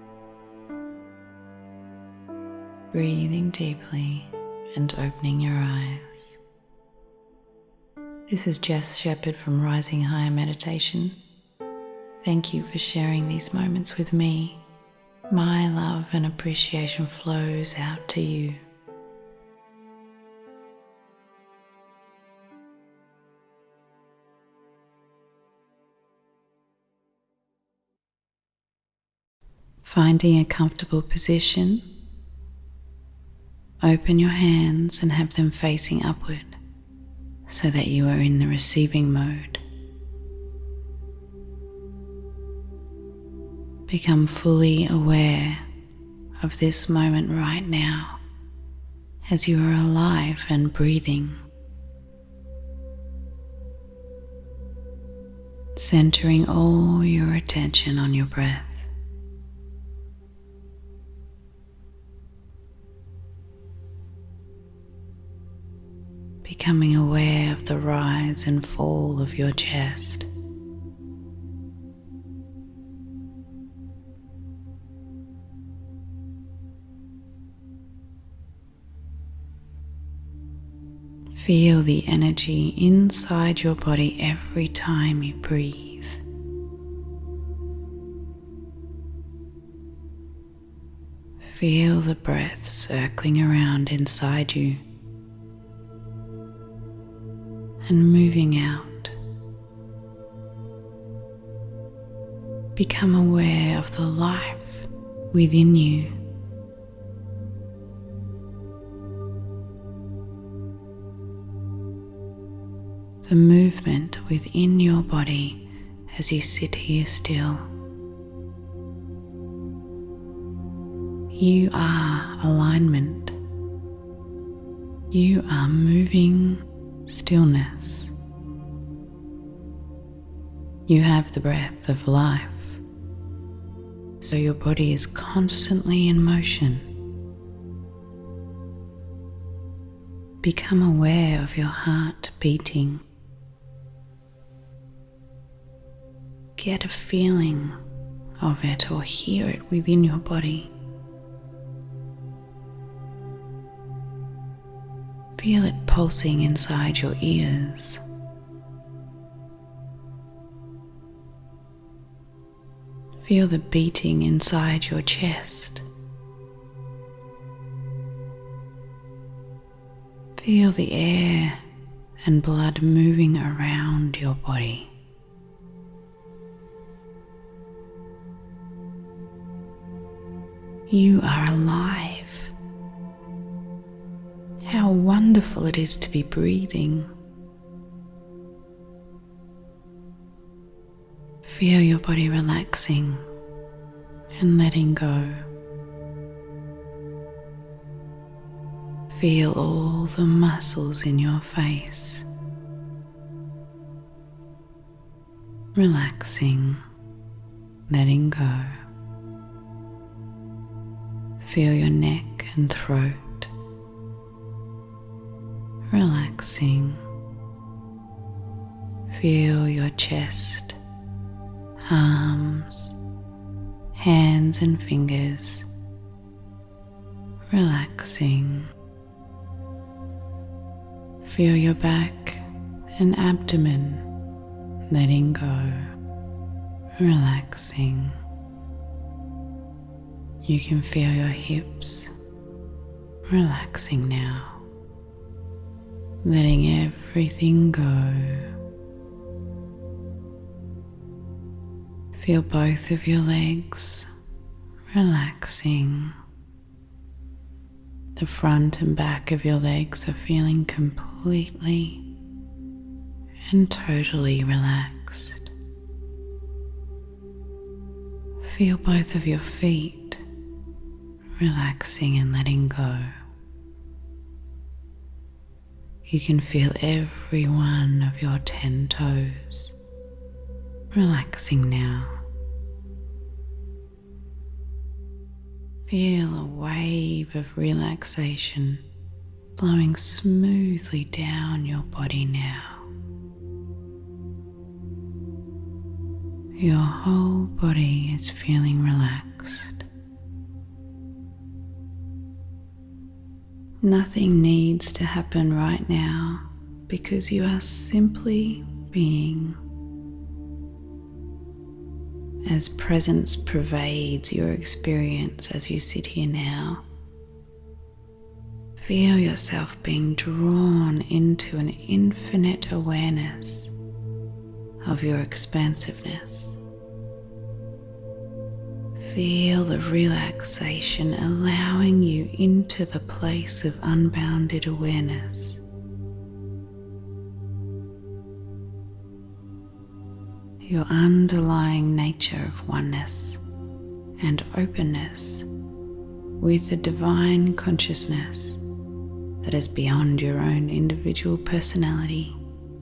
Breathing deeply and opening your eyes. This is Jess Shepherd from Rising Higher Meditation. Thank you for sharing these moments with me. My love and appreciation flows out to you. Finding a comfortable position, open your hands and have them facing upward so that you are in the receiving mode. Become fully aware of this moment right now as you are alive and breathing. Centering all your attention on your breath. Becoming aware of the rise and fall of your chest. Feel the energy inside your body every time you breathe. Feel the breath circling around inside you and moving out. Become aware of the life within you. The movement within your body as you sit here still. You are alignment. You are moving stillness. You have the breath of life, so your body is constantly in motion. Become aware of your heart beating. Get a feeling of it or hear it within your body. Feel it pulsing inside your ears. Feel the beating inside your chest. Feel the air and blood moving around your body. You are alive. How wonderful it is to be breathing. Feel your body relaxing and letting go. Feel all the muscles in your face relaxing, letting go. Feel your neck and throat relaxing. Feel your chest, arms, hands and fingers relaxing. Feel your back and abdomen letting go, relaxing. You can feel your hips relaxing now, letting everything go. Feel both of your legs relaxing. The front and back of your legs are feeling completely and totally relaxed. Feel both of your feet relaxing and letting go. You can feel every one of your ten toes relaxing now. Feel a wave of relaxation blowing smoothly down your body now. Your whole body is feeling relaxed. Nothing needs to happen right now because you are simply being. As presence pervades your experience as you sit here now, feel yourself being drawn into an infinite awareness of your expansiveness. Feel the relaxation allowing you into the place of unbounded awareness. Your underlying nature of oneness and openness with the divine consciousness that is beyond your own individual personality.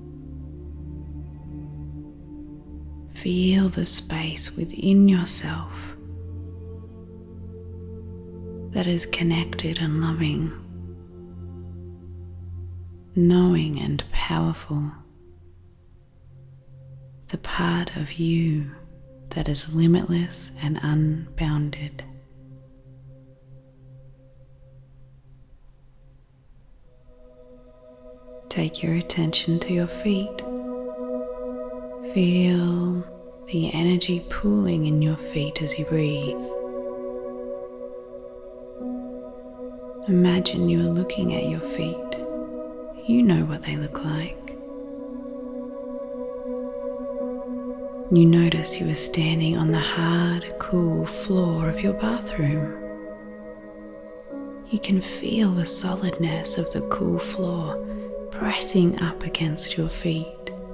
Feel the space within yourself that is connected and loving, knowing and powerful. The part of you that is limitless and unbounded. Take your attention to your feet. Feel the energy pooling in your feet as you breathe. Imagine you are looking at your feet. You know what they look like. You notice you are standing on the hard, cool floor of your bathroom. You can feel the solidness of the cool floor pressing up against your feet.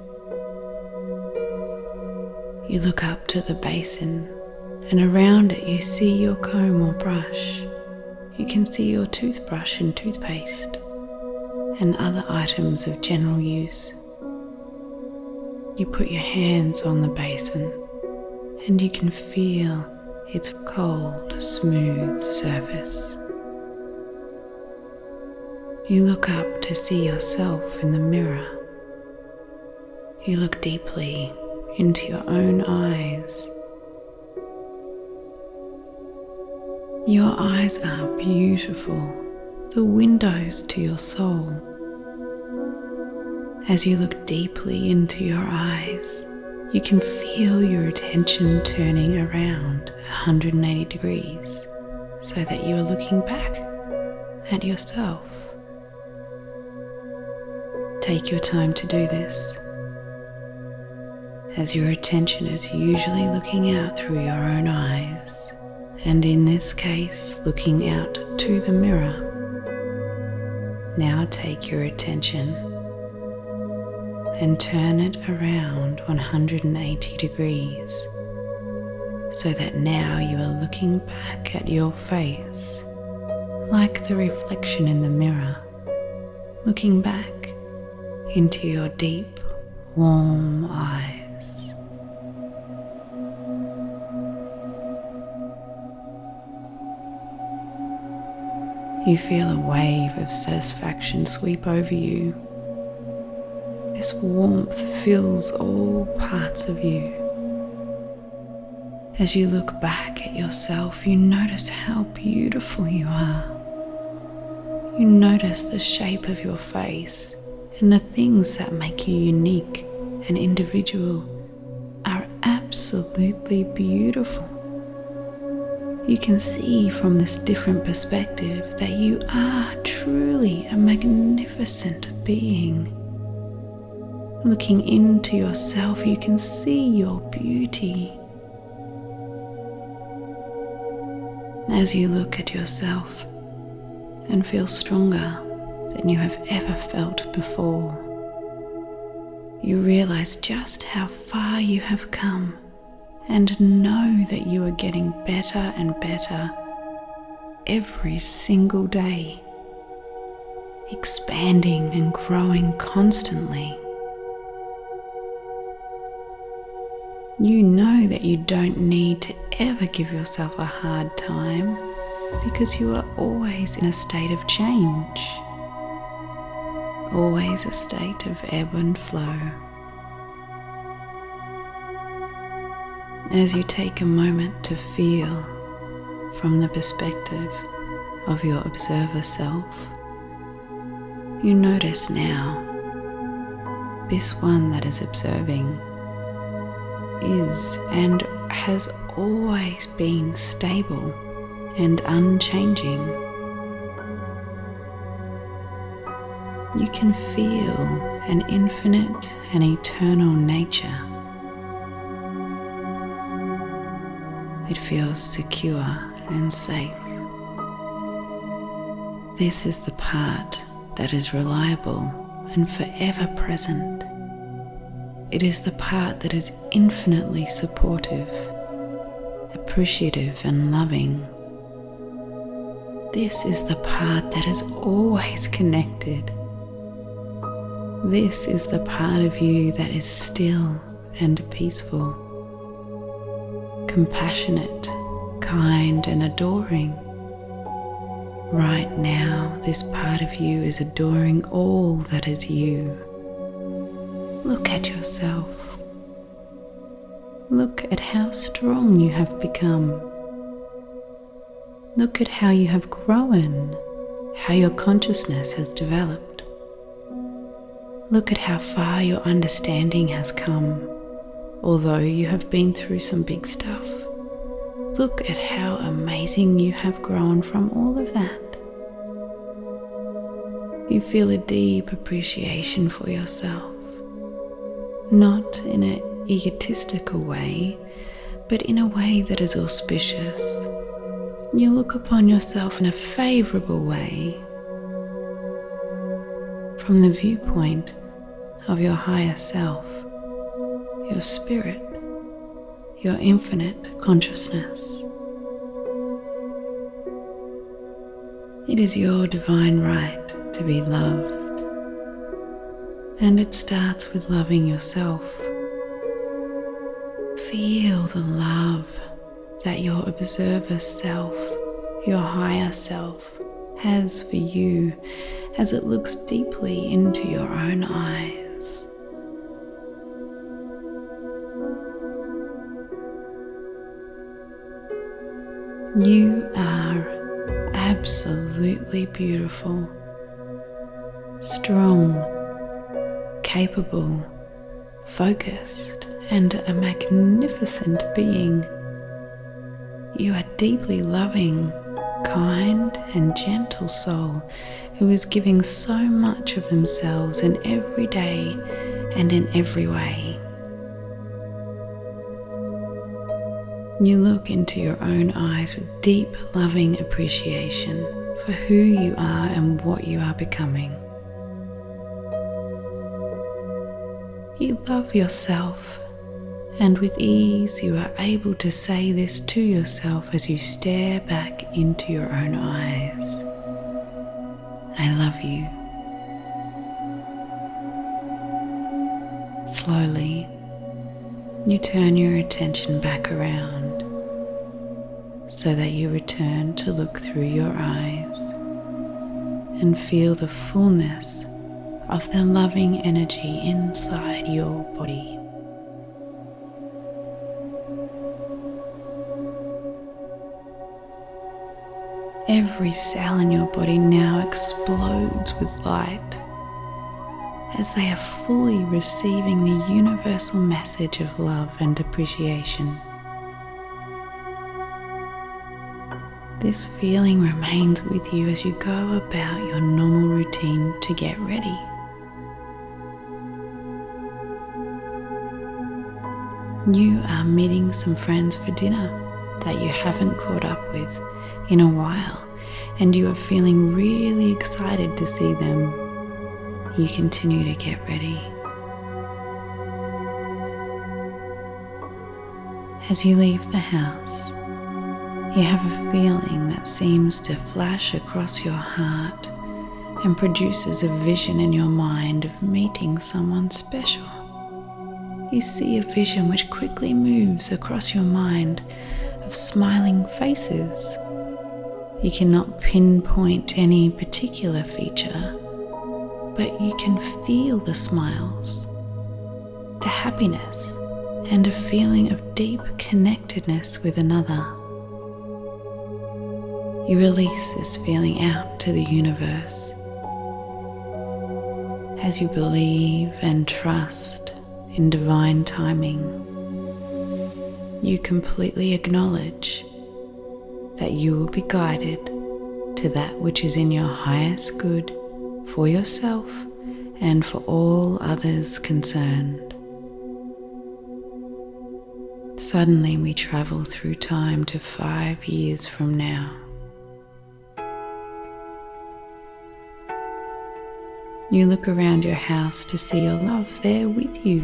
You look up to the basin, and around it you see your comb or brush. You can see your toothbrush and toothpaste, and other items of general use. You put your hands on the basin, and you can feel its cold, smooth surface. You look up to see yourself in the mirror. You look deeply into your own eyes. Your eyes are beautiful, the windows to your soul. As you look deeply into your eyes, you can feel your attention turning around one hundred eighty degrees so that you are looking back at yourself. Take your time to do this, as your attention is usually looking out through your own eyes, and in this case, looking out to the mirror. Now take your attention and turn it around one hundred eighty degrees so that now you are looking back at your face like the reflection in the mirror, looking back into your deep, warm eyes. You feel a wave of satisfaction sweep over you. This warmth fills all parts of you. As you look back at yourself, you notice how beautiful you are. You notice the shape of your face, and the things that make you unique and individual are absolutely beautiful. You can see from this different perspective that you are truly a magnificent being. Looking into yourself, you can see your beauty. As you look at yourself and feel stronger than you have ever felt before, you realize just how far you have come and know that you are getting better and better every single day, expanding and growing constantly. You know that you don't need to ever give yourself a hard time because you are always in a state of change, always a state of ebb and flow. As you take a moment to feel from the perspective of your observer self, you notice now this one that is observing is and has always been stable and unchanging. You can feel an infinite and eternal nature. It feels secure and safe. This is the part that is reliable and forever present. It is the part that is infinitely supportive, appreciative and loving. This is the part that is always connected. This is the part of you that is still and peaceful, compassionate, kind and adoring. Right now, this part of you is adoring all that is you. Look at yourself. Look at how strong you have become. Look at how you have grown, how your consciousness has developed. Look at how far your understanding has come, although you have been through some big stuff. Look at how amazing you have grown from all of that. You feel a deep appreciation for yourself. Not in an egotistical way, but in a way that is auspicious. You look upon yourself in a favorable way, from the viewpoint of your higher self, your spirit, your infinite consciousness. It is your divine right to be loved. And it starts with loving yourself. Feel the love that your observer self, your higher self, has for you as it looks deeply into your own eyes. You are absolutely beautiful, strong, capable, focused, and a magnificent being. You are deeply loving, kind, and gentle soul who is giving so much of themselves in every day and in every way. You look into your own eyes with deep, loving appreciation for who you are and what you are becoming. You love yourself, and with ease you are able to say this to yourself as you stare back into your own eyes. I love you. Slowly, you turn your attention back around so that you return to look through your eyes and feel the fullness of the loving energy inside your body. Every cell in your body now explodes with light as they are fully receiving the universal message of love and appreciation. This feeling remains with you as you go about your normal routine to get ready. You are meeting some friends for dinner that you haven't caught up with in a while, and you are feeling really excited to see them. You continue to get ready. As you leave the house, you have a feeling that seems to flash across your heart and produces a vision in your mind of meeting someone special. You see a vision which quickly moves across your mind of smiling faces. You cannot pinpoint any particular feature, but you can feel the smiles, the happiness, and a feeling of deep connectedness with another. You release this feeling out to the universe as you believe and trust in divine timing. You completely acknowledge that you will be guided to that which is in your highest good for yourself and for all others concerned. Suddenly we travel through time to five years from now. You look around your house to see your love there with you.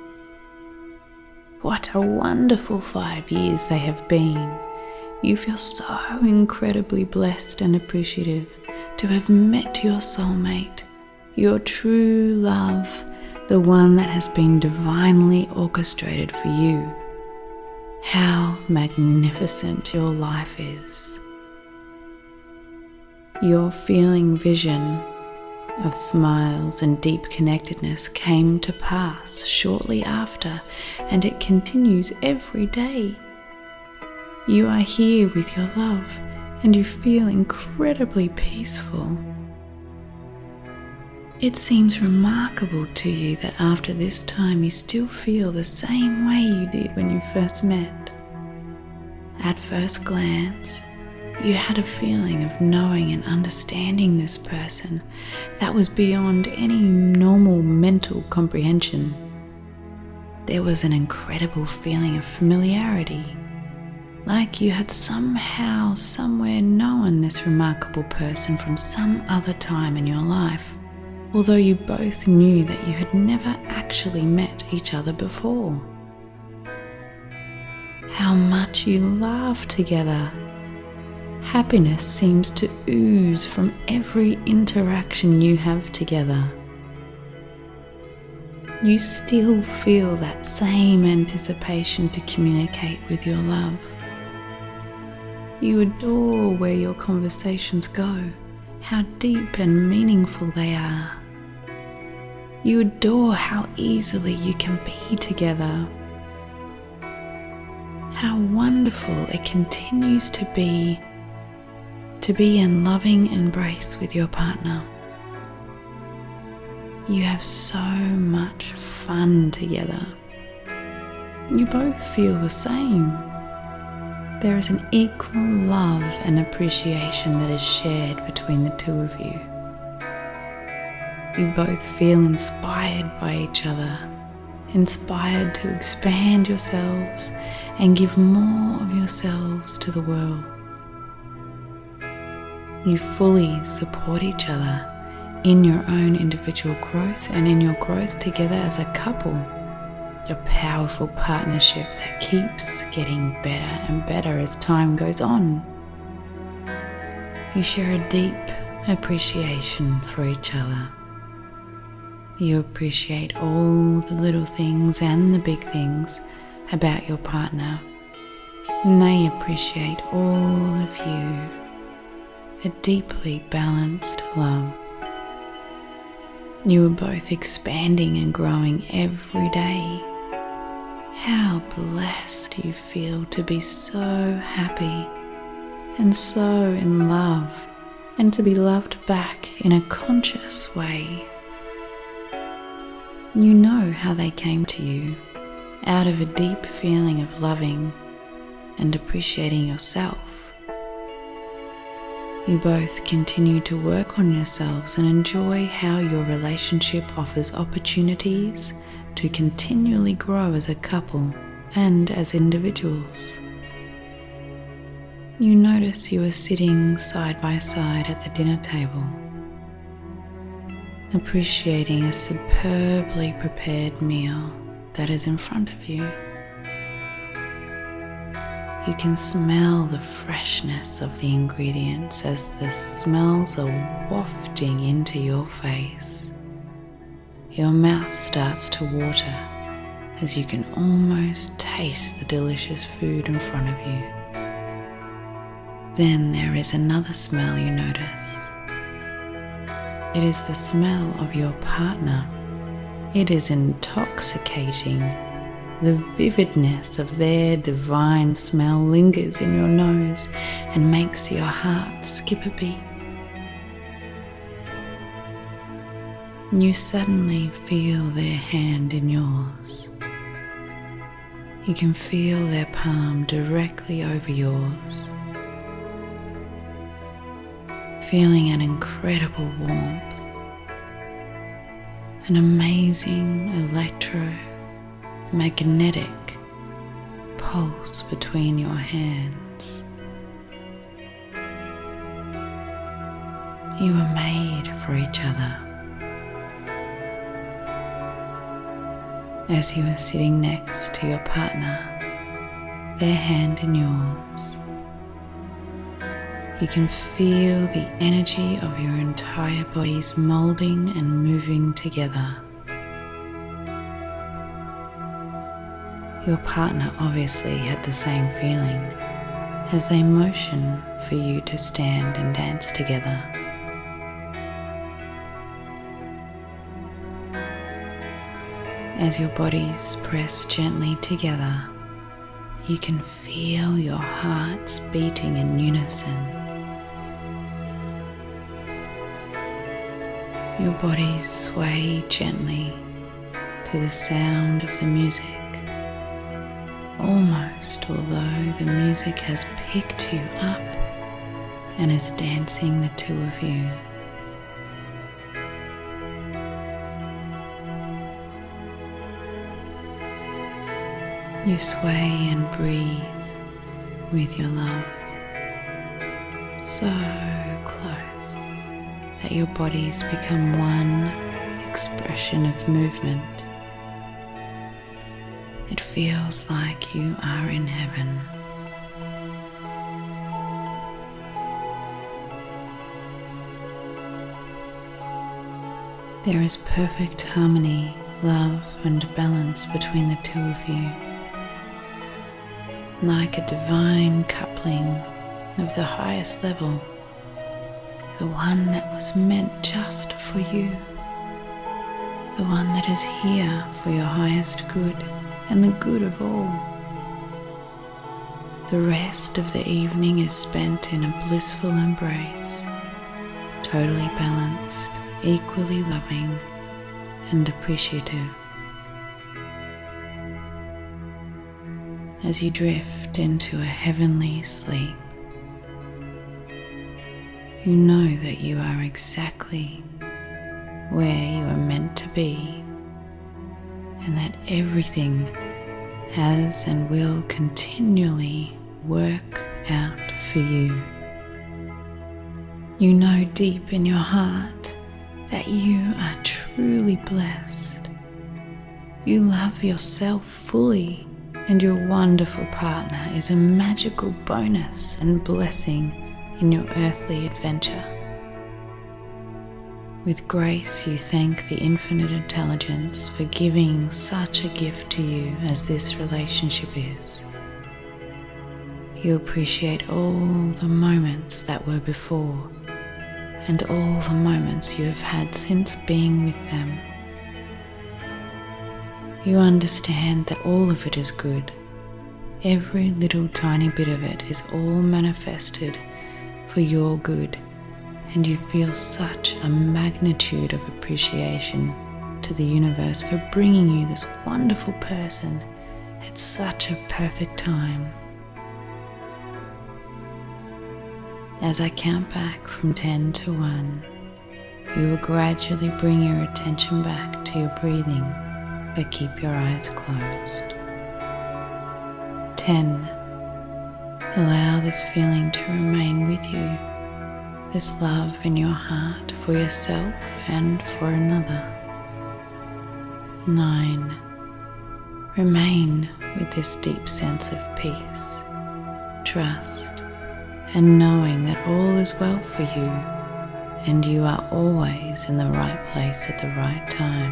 What a wonderful five years they have been. You feel so incredibly blessed and appreciative to have met your soulmate, your true love, the one that has been divinely orchestrated for you. How magnificent your life is. Your feeling vision of smiles and deep connectedness came to pass shortly after, and it continues every day. You are here with your love, and you feel incredibly peaceful. It seems remarkable to you that after this time you still feel the same way you did when you first met. At first glance, you had a feeling of knowing and understanding this person that was beyond any normal mental comprehension. There was an incredible feeling of familiarity, like you had somehow, somewhere known this remarkable person from some other time in your life, although you both knew that you had never actually met each other before. How much you laugh together. Happiness seems to ooze from every interaction you have together. You still feel that same anticipation to communicate with your love. You adore where your conversations go, how deep and meaningful they are. You adore how easily you can be together. How wonderful it continues to be to be in loving embrace with your partner. You have so much fun together. You both feel the same. There is an equal love and appreciation that is shared between the two of you. You both feel inspired by each other, inspired to expand yourselves and give more of yourselves to the world. You fully support each other in your own individual growth and in your growth together as a couple. A powerful partnership that keeps getting better and better as time goes on. You share a deep appreciation for each other. You appreciate all the little things and the big things about your partner, and they appreciate all of you. a deeply balanced love. You are both expanding and growing every day. How blessed you feel to be so happy and so in love, and to be loved back in a conscious way. You know how they came to you, out of a deep feeling of loving and appreciating yourself. You both continue to work on yourselves and enjoy how your relationship offers opportunities to continually grow as a couple and as individuals. You notice you are sitting side by side at the dinner table, appreciating a superbly prepared meal that is in front of you. You can smell the freshness of the ingredients as the smells are wafting into your face. Your mouth starts to water as you can almost taste the delicious food in front of you. Then there is another smell you notice. It is the smell of your partner. It is intoxicating. The vividness of their divine smell lingers in your nose and makes your heart skip a beat. You suddenly feel their hand in yours. You can feel their palm directly over yours, feeling an incredible warmth, an amazing electromagnetic pulse between your hands. You are made for each other. As you are sitting next to your partner, their hand in yours, you can feel the energy of your entire bodies molding and moving together. Your partner obviously had the same feeling as they motion for you to stand and dance together. As your bodies press gently together, you can feel your hearts beating in unison. Your bodies sway gently to the sound of the music, almost although the music has picked you up and is dancing the two of you. You sway and breathe with your love, so close that your bodies become one expression of movement. It feels like you are in heaven. There is perfect harmony, love, and balance between the two of you, like a divine coupling of the highest level, the one that was meant just for you, the one that is here for your highest good and the good of all. The rest of the evening is spent in a blissful embrace, totally balanced, equally loving and appreciative. As you drift into a heavenly sleep, you know that you are exactly where you are meant to be, and that everything has and will continually work out for you. You know deep in your heart that you are truly blessed. You love yourself fully, and your wonderful partner is a magical bonus and blessing in your earthly adventure. With grace, you thank the infinite intelligence for giving such a gift to you as this relationship is. You appreciate all the moments that were before and all the moments you have had since being with them. You understand that all of it is good. Every little tiny bit of it is all manifested for your good, and you feel such a magnitude of appreciation to the universe for bringing you this wonderful person at such a perfect time. As I count back from ten to one, you will gradually bring your attention back to your breathing, but keep your eyes closed. ten. Allow this feeling to remain with you, this love in your heart for yourself and for another. nine. Remain with this deep sense of peace, trust, and knowing that all is well for you and you are always in the right place at the right time.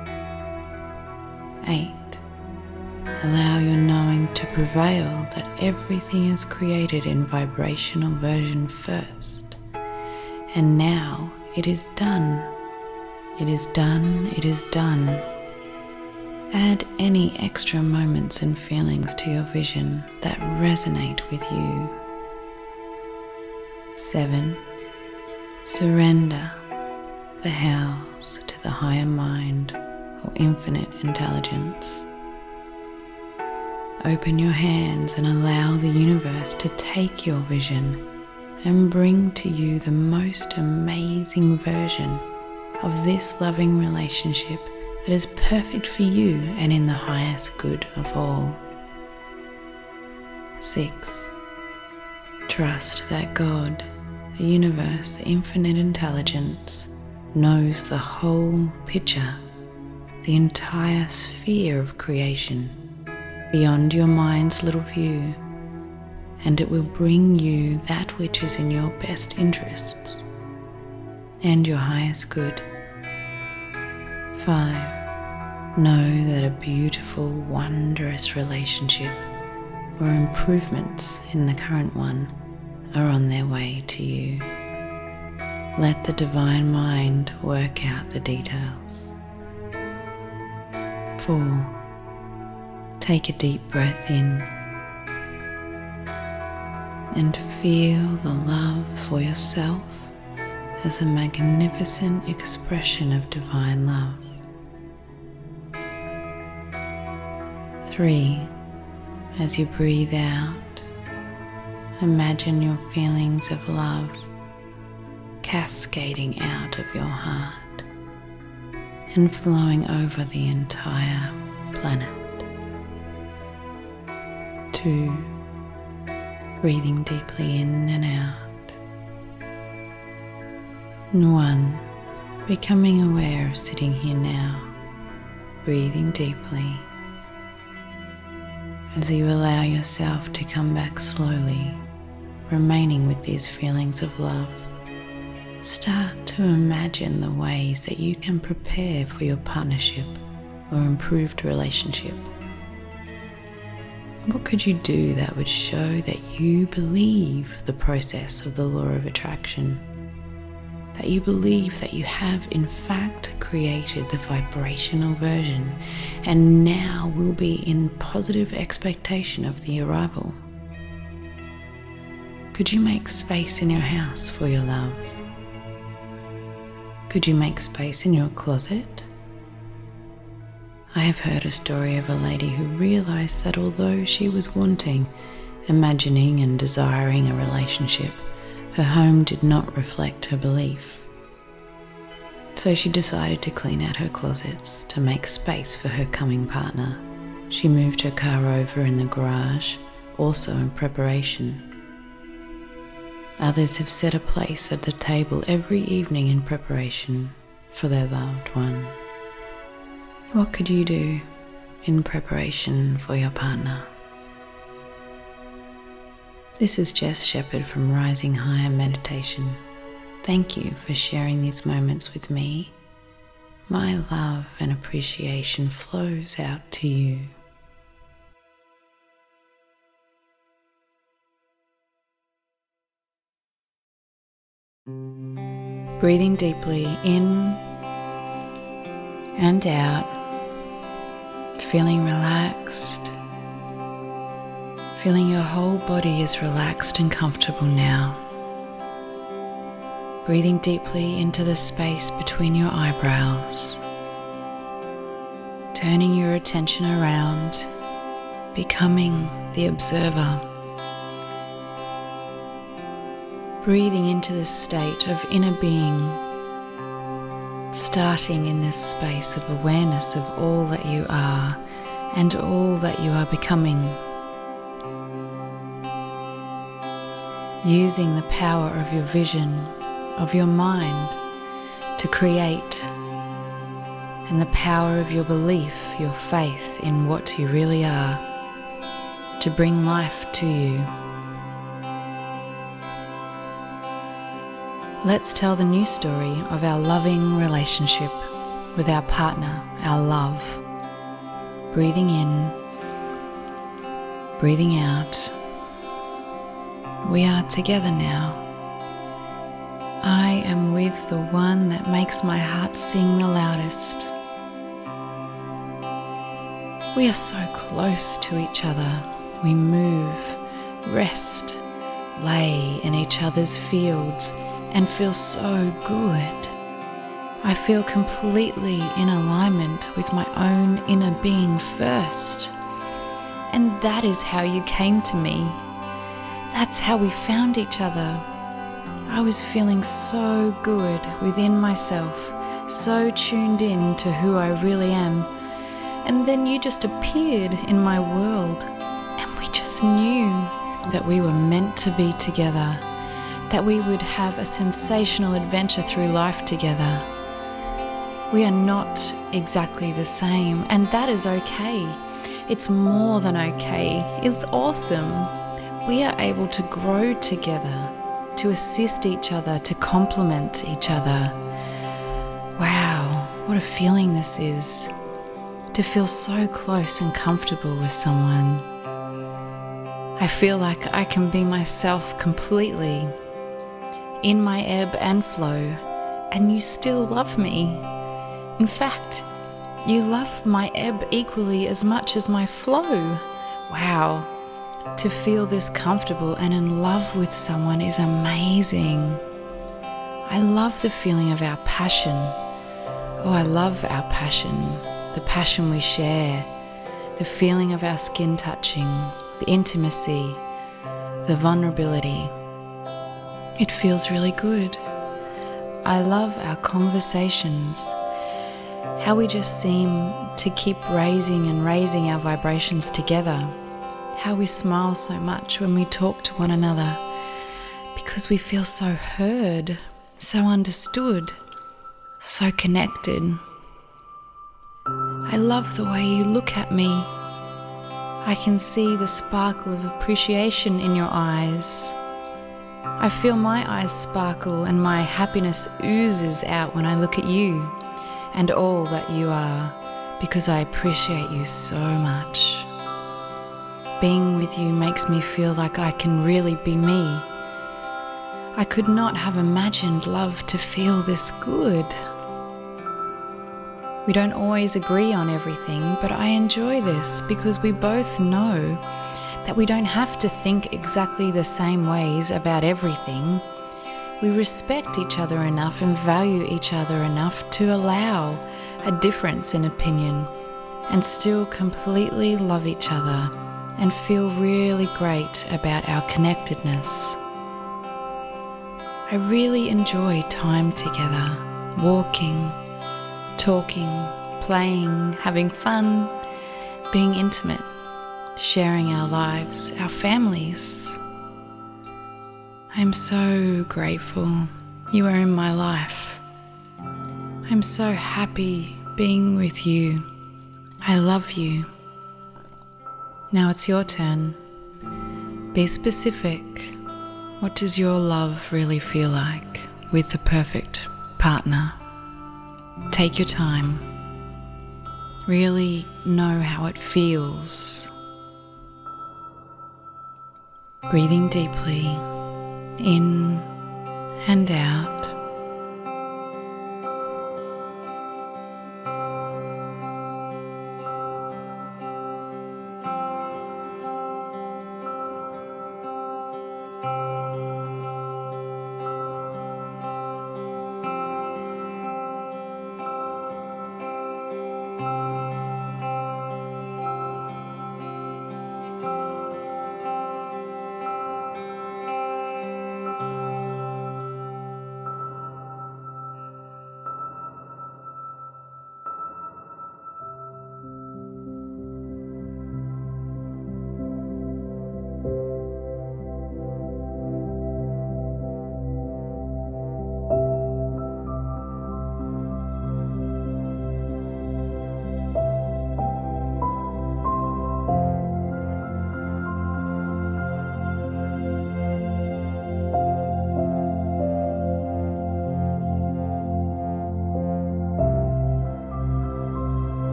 eight. Allow your knowing to prevail that everything is created in vibrational version first, and now it is done. It is done, it is done. Add any extra moments and feelings to your vision that resonate with you. seven. Surrender the house to the higher mind or infinite intelligence. Open your hands and allow the universe to take your vision and bring to you the most amazing version of this loving relationship that is perfect for you and in the highest good of all. six. Trust that God, the universe, the infinite intelligence, knows the whole picture, the entire sphere of creation, beyond your mind's little view, and it will bring you that which is in your best interests and your highest good. five. Know that a beautiful, wondrous relationship or improvements in the current one are on their way to you. Let the divine mind work out the details. four. Take a deep breath in and feel the love for yourself as a magnificent expression of divine love. three. As you breathe out, imagine your feelings of love cascading out of your heart and flowing over the entire planet. two. Breathing deeply in and out. one. Becoming aware of sitting here now, breathing deeply. As you allow yourself to come back slowly, remaining with these feelings of love, start to imagine the ways that you can prepare for your partnership or improved relationship. What could you do that would show that you believe the process of the law of attraction? That you believe that you have in fact created the vibrational version and now will be in positive expectation of the arrival? Could you make space in your house for your love? Could you make space in your closet? I have heard a story of a lady who realized that although she was wanting, imagining and desiring a relationship, her home did not reflect her belief. So she decided to clean out her closets to make space for her coming partner. She moved her car over in the garage, also in preparation. Others have set a place at the table every evening in preparation for their loved one. What could you do in preparation for your partner? This is Jess Shepherd from Rising Higher Meditation. Thank you for sharing these moments with me. My love and appreciation flows out to you. Breathing deeply in and out, feeling relaxed, feeling your whole body is relaxed and comfortable now. Breathing deeply into the space between your eyebrows, turning your attention around, becoming the observer. Breathing into this state of inner being, starting in this space of awareness of all that you are and all that you are becoming. Using the power of your vision, of your mind to create, and the power of your belief, your faith in what you really are, to bring life to you. Let's tell the new story of our loving relationship with our partner, our love. Breathing in, breathing out. We are together now. I am with the one that makes my heart sing the loudest. We are so close to each other. We move, rest, lay in each other's fields, and feel so good. I feel completely in alignment with my own inner being first. And that is how you came to me. That's how we found each other. I was feeling so good within myself, so tuned in to who I really am. And then you just appeared in my world, and we just knew that we were meant to be together, that we would have a sensational adventure through life together. We are not exactly the same, and that is okay. It's more than okay. It's awesome. We are able to grow together, to assist each other, to complement each other. Wow, what a feeling this is, to feel so close and comfortable with someone. I feel like I can be myself completely, in my ebb and flow, and you still love me. In fact, you love my ebb equally as much as my flow. Wow, to feel this comfortable and in love with someone is amazing. I love the feeling of our passion. Oh, I love our passion, the passion we share, the feeling of our skin touching, the intimacy, the vulnerability. It feels really good. I love our conversations, how we just seem to keep raising and raising our vibrations together, how we smile so much when we talk to one another, because we feel so heard, so understood, so connected. I love the way you look at me. I can see the sparkle of appreciation in your eyes. I feel my eyes sparkle and my happiness oozes out when I look at you and all that you are, because I appreciate you so much. Being with you makes me feel like I can really be me. I could not have imagined love to feel this good. We don't always agree on everything, but I enjoy this because we both know that we don't have to think exactly the same ways about everything. We respect each other enough and value each other enough to allow a difference in opinion and still completely love each other and feel really great about our connectedness. I really enjoy time together, walking, talking, playing, having fun, being intimate, sharing our lives, our families. I'm so grateful you are in my life. I'm so happy being with you. I love you. Now it's your turn. Be specific. What does your love really feel like with the perfect partner? Take your time. Really know how it feels. Breathing deeply in and out.